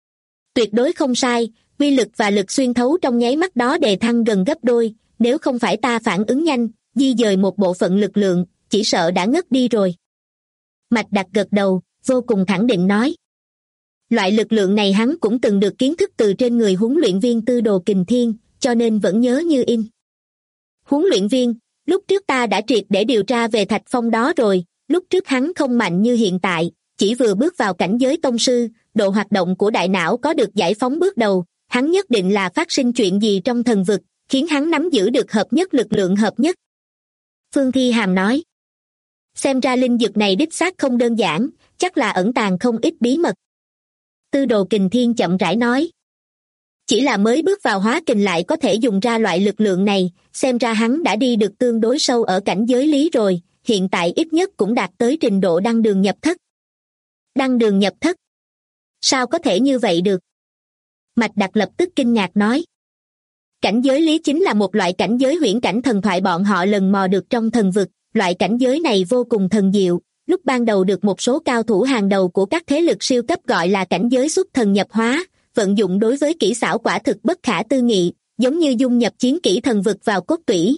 Tuyệt đối không sai, uy lực và lực xuyên thấu trong nháy mắt đó đề thăng gần gấp đôi, nếu không phải ta phản ứng nhanh, di dời một bộ phận lực lượng, chỉ sợ đã ngất đi rồi. Mạch Đặc gật đầu, vô cùng khẳng định nói. Loại lực lượng này hắn cũng từng được kiến thức từ trên người huấn luyện viên Tư Đồ Kình Thiên, cho nên vẫn nhớ như in. Huấn luyện viên, lúc trước ta đã triệt để điều tra về Thạch Phong đó rồi, lúc trước hắn không mạnh như hiện tại, chỉ vừa bước vào cảnh giới tông sư, độ hoạt động của đại não có được giải phóng bước đầu, hắn nhất định là phát sinh chuyện gì trong thần vực, khiến hắn nắm giữ được hợp nhất lực lượng hợp nhất. Phương Thi Hàm nói. Xem ra linh dược này đích xác không đơn giản, chắc là ẩn tàng không ít bí mật. Tư Đồ Kình Thiên chậm rãi nói. Chỉ là mới bước vào hóa kình lại có thể dùng ra loại lực lượng này, xem ra hắn đã đi được tương đối sâu ở cảnh giới lý rồi, hiện tại ít nhất cũng đạt tới trình độ đăng đường nhập thất. Đăng đường nhập thất? Sao có thể như vậy được? Mạch Đặc lập tức kinh ngạc nói. Cảnh giới lý chính là một loại cảnh giới huyễn cảnh thần thoại bọn họ lần mò được trong thần vực, loại cảnh giới này vô cùng thần diệu, lúc ban đầu được một số cao thủ hàng đầu của các thế lực siêu cấp gọi là cảnh giới xuất thần nhập hóa, vận dụng đối với kỹ xảo quả thực bất khả tư nghị, giống như dung nhập chiến kỹ thần vực vào cốt tủy.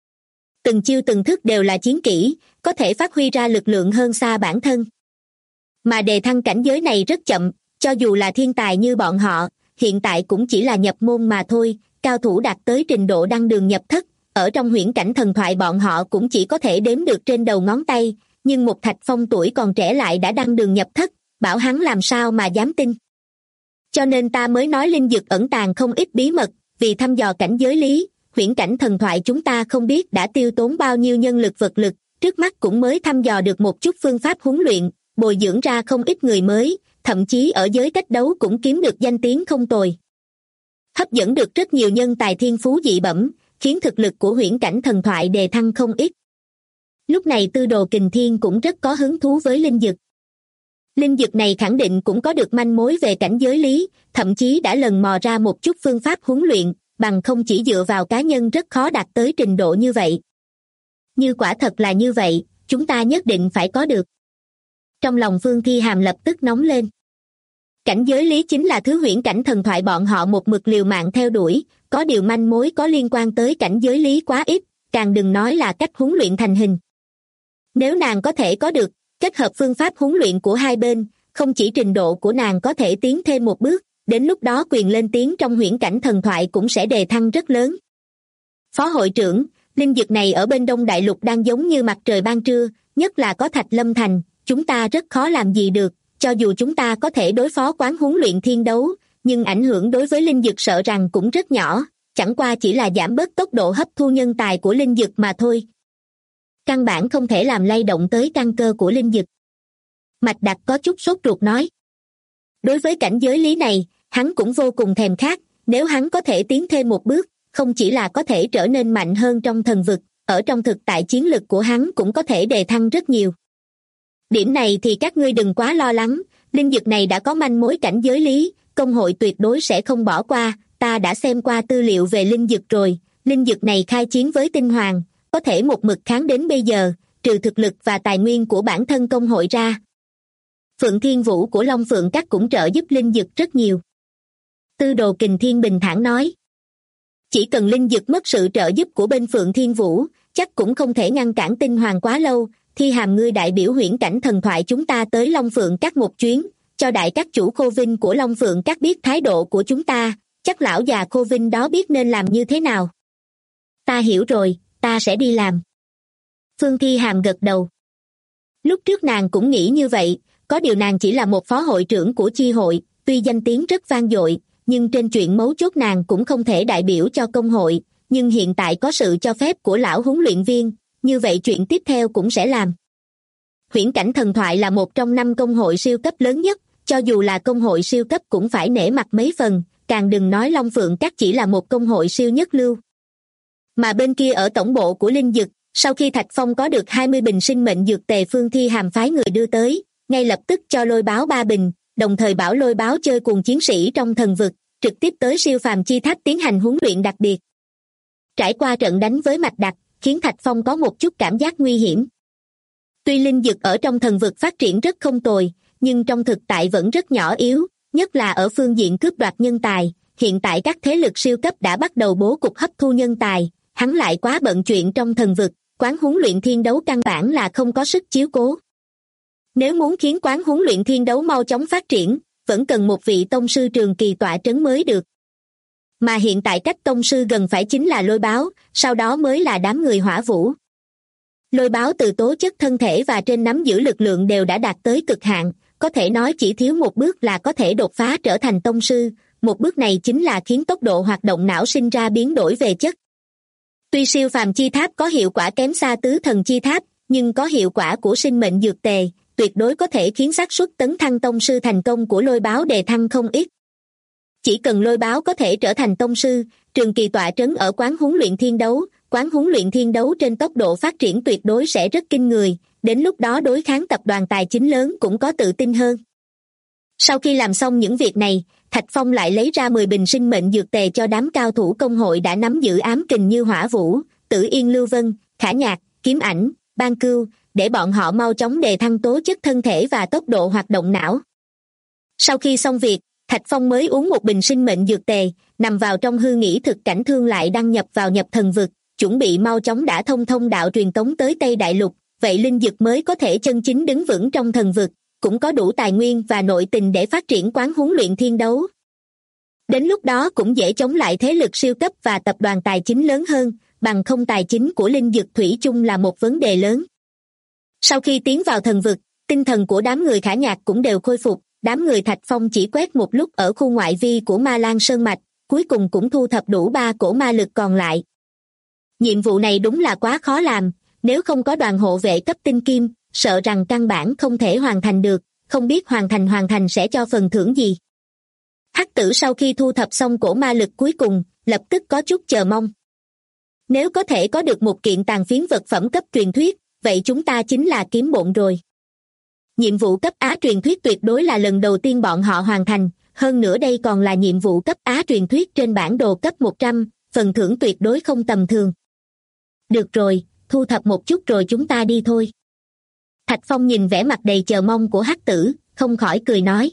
Từng chiêu từng thức đều là chiến kỹ, có thể phát huy ra lực lượng hơn xa bản thân. Mà đề thăng cảnh giới này rất chậm, cho dù là thiên tài như bọn họ, hiện tại cũng chỉ là nhập môn mà thôi, cao thủ đạt tới trình độ đăng đường nhập thất, ở trong huyễn cảnh thần thoại bọn họ cũng chỉ có thể đếm được trên đầu ngón tay, nhưng một Thạch Phong tuổi còn trẻ lại đã đăng đường nhập thất, bảo hắn làm sao mà dám tin. Cho nên ta mới nói linh dược ẩn tàng không ít bí mật, vì thăm dò cảnh giới lý, huyễn cảnh thần thoại chúng ta không biết đã tiêu tốn bao nhiêu nhân lực vật lực, trước mắt cũng mới thăm dò được một chút phương pháp huấn luyện, bồi dưỡng ra không ít người mới, thậm chí ở giới cách đấu cũng kiếm được danh tiếng không tồi. Hấp dẫn được rất nhiều nhân tài thiên phú dị bẩm, khiến thực lực của huyễn cảnh thần thoại đề thăng không ít. Lúc này Tư Đồ Kình Thiên cũng rất có hứng thú với linh dược. Linh dược này khẳng định cũng có được manh mối về cảnh giới lý, thậm chí đã lần mò ra một chút phương pháp huấn luyện, bằng không chỉ dựa vào cá nhân rất khó đạt tới trình độ như vậy. Như quả thật là như vậy, chúng ta nhất định phải có được. Trong lòng Phương Thi Hàm lập tức nóng lên. Cảnh giới lý chính là thứ huyễn cảnh thần thoại bọn họ một mực liều mạng theo đuổi, có điều manh mối có liên quan tới cảnh giới lý quá ít, càng đừng nói là cách huấn luyện thành hình. Nếu nàng có thể có được, kết hợp phương pháp huấn luyện của hai bên, không chỉ trình độ của nàng có thể tiến thêm một bước, đến lúc đó quyền lên tiếng trong huyễn cảnh thần thoại cũng sẽ đề thăng rất lớn. Phó hội trưởng, linh dược này ở bên Đông Đại Lục đang giống như mặt trời ban trưa, nhất là có Thạch Lâm Thành, chúng ta rất khó làm gì được, cho dù chúng ta có thể đối phó quán huấn luyện thiên đấu, nhưng ảnh hưởng đối với linh dược sợ rằng cũng rất nhỏ, chẳng qua chỉ là giảm bớt tốc độ hấp thu nhân tài của linh dược mà thôi. Căn bản không thể làm lay động tới căn cơ của linh dược. Mạch Đặc có chút sốt ruột nói. Đối với cảnh giới lý này, hắn cũng vô cùng thèm khát, nếu hắn có thể tiến thêm một bước, không chỉ là có thể trở nên mạnh hơn trong thần vực, ở trong thực tại chiến lực của hắn cũng có thể đề thăng rất nhiều. Điểm này thì các ngươi đừng quá lo lắng, linh dược này đã có manh mối cảnh giới lý, công hội tuyệt đối sẽ không bỏ qua, ta đã xem qua tư liệu về linh dược rồi, linh dược này khai chiến với tinh hoàng, có thể một mực kháng đến bây giờ, trừ thực lực và tài nguyên của bản thân công hội ra. Phượng Thiên Vũ của Long Phượng Các cũng trợ giúp linh dược rất nhiều. Tư Đồ Kình Thiên bình thản nói. Chỉ cần linh dược mất sự trợ giúp của bên Phượng Thiên Vũ, chắc cũng không thể ngăn cản tinh hoàng quá lâu. Thi Hàm ngươi đại biểu huyễn cảnh thần thoại chúng ta tới Long Phượng Các một chuyến, cho đại các chủ Khô Vinh của Long Phượng Các biết thái độ của chúng ta, chắc lão già Khô Vinh đó biết nên làm như thế nào. Ta hiểu rồi, ta sẽ đi làm. Phương Thi Hàm gật đầu. Lúc trước nàng cũng nghĩ như vậy, có điều nàng chỉ là một phó hội trưởng của chi hội, tuy danh tiếng rất vang dội, nhưng trên chuyện mấu chốt nàng cũng không thể đại biểu cho công hội, nhưng hiện tại có sự cho phép của lão huấn luyện viên, như vậy chuyện tiếp theo cũng sẽ làm. Huyễn cảnh thần thoại là một trong 5 công hội siêu cấp lớn nhất, cho dù là công hội siêu cấp cũng phải nể mặt mấy phần, càng đừng nói Long Phượng Các chỉ là một công hội siêu nhất lưu. Mà bên kia ở tổng bộ của Linh Dực, sau khi Thạch Phong có được 20 bình sinh mệnh dược tề Phương Thi Hàm phái người đưa tới, ngay lập tức cho Lôi Báo 3 bình, đồng thời bảo Lôi Báo chơi cùng chiến sĩ trong thần vực, trực tiếp tới siêu phàm chi tháp tiến hành huấn luyện đặc biệt. Trải qua trận đánh với Mạch Đặc, khiến Thạch Phong có một chút cảm giác nguy hiểm. Tuy Linh Dực ở trong thần vực phát triển rất không tồi, nhưng trong thực tại vẫn rất nhỏ yếu, nhất là ở phương diện cướp đoạt nhân tài. Hiện tại các thế lực siêu cấp đã bắt đầu bố cục hấp thu nhân tài, hắn lại quá bận chuyện trong thần vực, quán huấn luyện thiên đấu căn bản là không có sức chiếu cố. Nếu muốn khiến quán huấn luyện thiên đấu mau chóng phát triển, vẫn cần một vị tông sư trường kỳ tọa trấn mới được. Mà hiện tại cách tông sư gần phải chính là Lôi Báo, sau đó mới là đám người Hỏa Vũ. Lôi Báo từ tố chất thân thể và trên nắm giữ lực lượng đều đã đạt tới cực hạn, có thể nói chỉ thiếu một bước là có thể đột phá trở thành tông sư, một bước này chính là khiến tốc độ hoạt động não sinh ra biến đổi về chất. Tuy siêu phàm chi tháp có hiệu quả kém xa tứ thần chi tháp, nhưng có hiệu quả của sinh mệnh dược tề, tuyệt đối có thể khiến xác suất tấn thăng tông sư thành công của Lôi Báo đề thăng không ít. Chỉ cần Lôi Báo có thể trở thành tông sư, trường kỳ tọa trấn ở quán huấn luyện thiên đấu, quán huấn luyện thiên đấu trên tốc độ phát triển tuyệt đối sẽ rất kinh người, đến lúc đó đối kháng tập đoàn tài chính lớn cũng có tự tin hơn. Sau khi làm xong những việc này, Thạch Phong lại lấy ra 10 bình sinh mệnh dược tề cho đám cao thủ công hội đã nắm giữ ám kình như Hỏa Vũ, Tử Yên Lưu Vân, Khả Nhạc, Kiếm Ảnh, Ban Cưu, để bọn họ mau chóng đề thăng tố chất thân thể và tốc độ hoạt động não. Sau khi xong việc, Thạch Phong mới uống một bình sinh mệnh dược tề, nằm vào trong hư nghĩ thực cảnh thương lại đăng nhập vào nhập thần vực, chuẩn bị mau chóng đã thông đạo truyền tống tới Tây Đại Lục, vậy Linh Dực mới có thể chân chính đứng vững trong thần vực, cũng có đủ tài nguyên và nội tình để phát triển quán huấn luyện thiên đấu. Đến lúc đó cũng dễ chống lại thế lực siêu cấp và tập đoàn tài chính lớn hơn, bằng không tài chính của Linh Dực thủy chung là một vấn đề lớn. Sau khi tiến vào thần vực, tinh thần của đám người Khả Nhạc cũng đều khôi phục, đám người Thạch Phong chỉ quét một lúc ở khu ngoại vi của Ma Lan Sơn Mạch, cuối cùng cũng thu thập đủ 3 cổ ma lực còn lại. Nhiệm vụ này đúng là quá khó làm, nếu không có đoàn hộ vệ cấp tinh kim, sợ rằng căn bản không thể hoàn thành được, không biết hoàn thành sẽ cho phần thưởng gì. Hắc Tử sau khi thu thập xong cổ ma lực cuối cùng, lập tức có chút chờ mong. Nếu có thể có được một kiện tàn phiến vật phẩm cấp truyền thuyết, vậy chúng ta chính là kiếm bộn rồi. Nhiệm vụ cấp Á truyền thuyết tuyệt đối là lần đầu tiên bọn họ hoàn thành, hơn nữa đây còn là nhiệm vụ cấp Á truyền thuyết trên bản đồ cấp 100, phần thưởng tuyệt đối không tầm thường. Được rồi, thu thập một chút rồi chúng ta đi thôi. Thạch Phong nhìn vẻ mặt đầy chờ mong của Hắc Tử, không khỏi cười nói.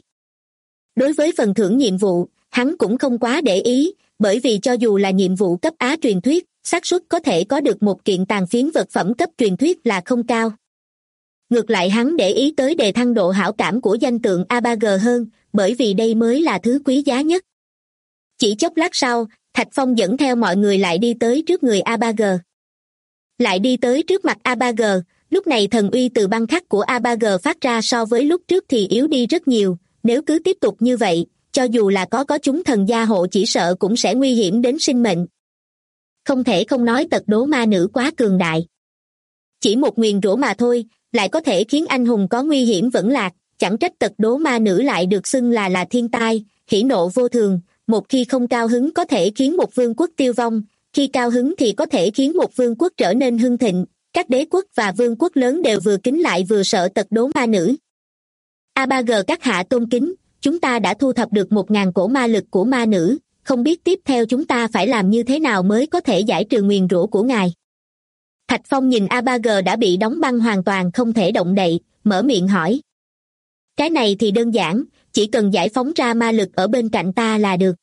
Đối với phần thưởng nhiệm vụ, hắn cũng không quá để ý, bởi vì cho dù là nhiệm vụ cấp Á truyền thuyết, xác suất có thể có được một kiện tàn phiến vật phẩm cấp truyền thuyết là không cao. Ngược lại hắn để ý tới đề thăng độ hảo cảm của danh tượng A3G hơn, bởi vì đây mới là thứ quý giá nhất. Chỉ chốc lát sau, Thạch Phong dẫn theo mọi người lại đi tới trước người A3G. Lại đi tới trước mặt A3G, lúc này thần uy từ băng khắc của A3G phát ra so với lúc trước thì yếu đi rất nhiều, nếu cứ tiếp tục như vậy, cho dù là có chúng thần gia hộ chỉ sợ cũng sẽ nguy hiểm đến sinh mệnh. Không thể không nói tật đố ma nữ quá cường đại. Chỉ một nguyền rủa mà thôi, lại có thể khiến anh hùng có nguy hiểm vẫn lạc, chẳng trách tật đố ma nữ lại được xưng là thiên tai, hỉ nộ vô thường, một khi không cao hứng có thể khiến một vương quốc tiêu vong, khi cao hứng thì có thể khiến một vương quốc trở nên hưng thịnh, các đế quốc và vương quốc lớn đều vừa kính lại vừa sợ tật đố ma nữ. A3G các hạ tôn kính, chúng ta đã thu thập được 1000 cổ ma lực của ma nữ, không biết tiếp theo chúng ta phải làm như thế nào mới có thể giải trừ nguyền rủa của ngài. Thạch Phong nhìn A3G đã bị đóng băng hoàn toàn không thể động đậy, mở miệng hỏi. Cái này thì đơn giản, chỉ cần giải phóng ra ma lực ở bên cạnh ta là được.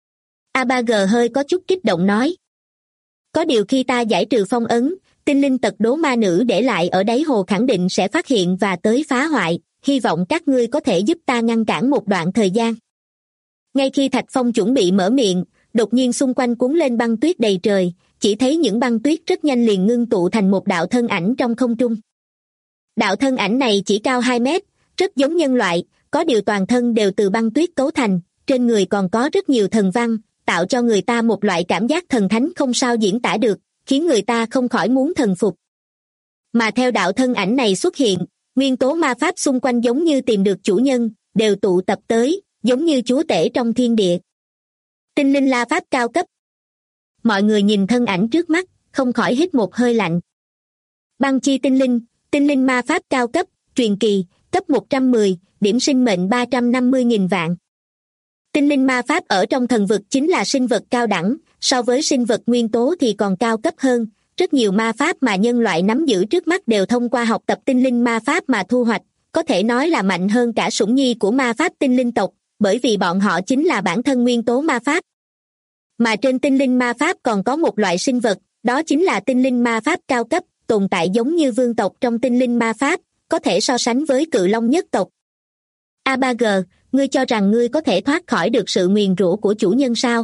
A3G hơi có chút kích động nói. Có điều khi ta giải trừ phong ấn, tinh linh tật đố ma nữ để lại ở đáy hồ khẳng định sẽ phát hiện và tới phá hoại, hy vọng các ngươi có thể giúp ta ngăn cản một đoạn thời gian. Ngay khi Thạch Phong chuẩn bị mở miệng, đột nhiên xung quanh cuốn lên băng tuyết đầy trời, chỉ thấy những băng tuyết rất nhanh liền ngưng tụ thành một đạo thân ảnh trong không trung. Đạo thân ảnh này chỉ cao 2 mét, rất giống nhân loại, có điều toàn thân đều từ băng tuyết cấu thành, trên người còn có rất nhiều thần văn, tạo cho người ta một loại cảm giác thần thánh không sao diễn tả được, khiến người ta không khỏi muốn thần phục. Mà theo đạo thân ảnh này xuất hiện, Nguyên tố ma pháp xung quanh giống như tìm được chủ nhân, đều tụ tập tới, giống như chúa tể trong thiên địa. Tinh linh la pháp cao cấp. Mọi người nhìn thân ảnh trước mắt, không khỏi hít một hơi lạnh. Băng chi tinh linh ma pháp cao cấp, truyền kỳ, cấp 110, điểm sinh mệnh 350.000 vạn. Tinh linh ma pháp ở trong thần vực chính là sinh vật cao đẳng, so với sinh vật nguyên tố thì còn cao cấp hơn. Rất nhiều ma pháp mà nhân loại nắm giữ trước mắt đều thông qua học tập tinh linh ma pháp mà thu hoạch, có thể nói là mạnh hơn cả sủng nhi của ma pháp tinh linh tộc, bởi vì bọn họ chính là bản thân nguyên tố ma pháp. Mà trên tinh linh ma pháp còn có một loại sinh vật, đó chính là tinh linh ma pháp cao cấp, tồn tại giống như vương tộc trong tinh linh ma pháp, có thể so sánh với cự long nhất tộc. A3G, ngươi cho rằng ngươi có thể thoát khỏi được sự nguyền rủa của chủ nhân sao?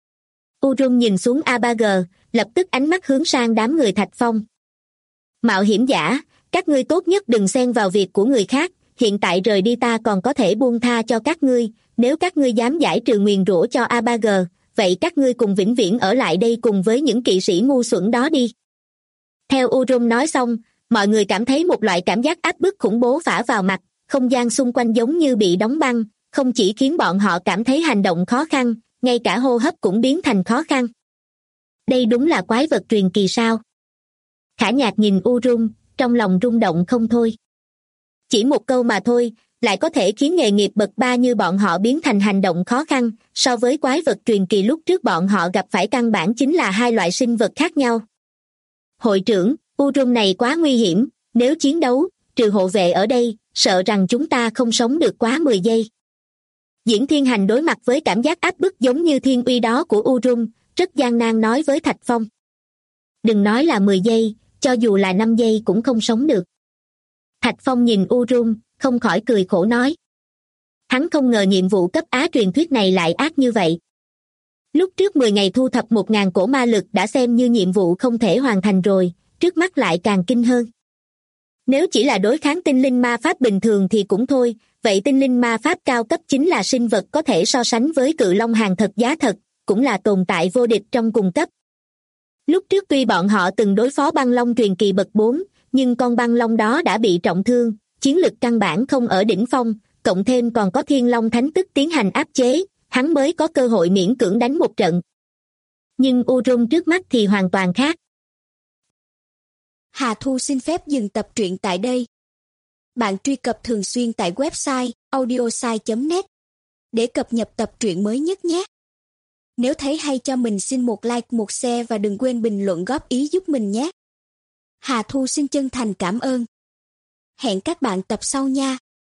Urum nhìn xuống A3G, lập tức ánh mắt hướng sang đám người Thạch Phong. Mạo hiểm giả, các ngươi tốt nhất đừng xen vào việc của người khác, hiện tại rời đi ta còn có thể buông tha cho các ngươi, nếu các ngươi dám giải trừ nguyền rủa cho A3G, vậy các ngươi cùng vĩnh viễn ở lại đây cùng với những kỵ sĩ ngu xuẩn đó đi. Theo Urum nói xong, mọi người cảm thấy một loại cảm giác áp bức khủng bố phả vào mặt, không gian xung quanh giống như bị đóng băng, không chỉ khiến bọn họ cảm thấy hành động khó khăn, ngay cả hô hấp cũng biến thành khó khăn. Đây đúng là quái vật truyền kỳ sao? Khả Nhạc nhìn Urum, trong lòng rung động không thôi. Chỉ một câu mà thôi, lại có thể khiến nghề nghiệp bậc 3 như bọn họ biến thành hành động khó khăn, so với quái vật truyền kỳ lúc trước bọn họ gặp phải căn bản chính là hai loại sinh vật khác nhau. Hội trưởng, Urum này quá nguy hiểm, nếu chiến đấu, trừ hộ vệ ở đây, sợ rằng chúng ta không sống được quá 10 giây. Diễn Thiên Hành đối mặt với cảm giác áp bức giống như thiên uy đó của Urum, rất gian nan nói với Thạch Phong. Đừng nói là 10 giây, cho dù là 5 giây cũng không sống được. Thạch Phong nhìn Urum, không khỏi cười khổ nói. Hắn không ngờ nhiệm vụ cấp Á truyền thuyết này lại ác như vậy. Lúc trước 10 ngày thu thập 1.000 cổ ma lực đã xem như nhiệm vụ không thể hoàn thành rồi, trước mắt lại càng kinh hơn. Nếu chỉ là đối kháng tinh linh ma pháp bình thường thì cũng thôi, vậy tinh linh ma pháp cao cấp chính là sinh vật có thể so sánh với cự long hàng thật giá thật, cũng là tồn tại vô địch trong cùng cấp. Lúc trước tuy bọn họ từng đối phó băng long truyền kỳ bậc 4, nhưng con băng long đó đã bị trọng thương, chiến lực căn bản không ở đỉnh phong, cộng thêm còn có thiên long thánh tức tiến hành áp chế, hắn mới có cơ hội miễn cưỡng đánh một trận. Nhưng Urum trước mắt thì hoàn toàn khác. Hà Thu xin phép dừng tập truyện tại đây. Bạn truy cập thường xuyên tại website audiosai.net để cập nhật tập truyện mới nhất nhé. Nếu thấy hay cho mình xin một like, một share và đừng quên bình luận góp ý giúp mình nhé. Hà Thu xin chân thành cảm ơn. Hẹn các bạn tập sau nha.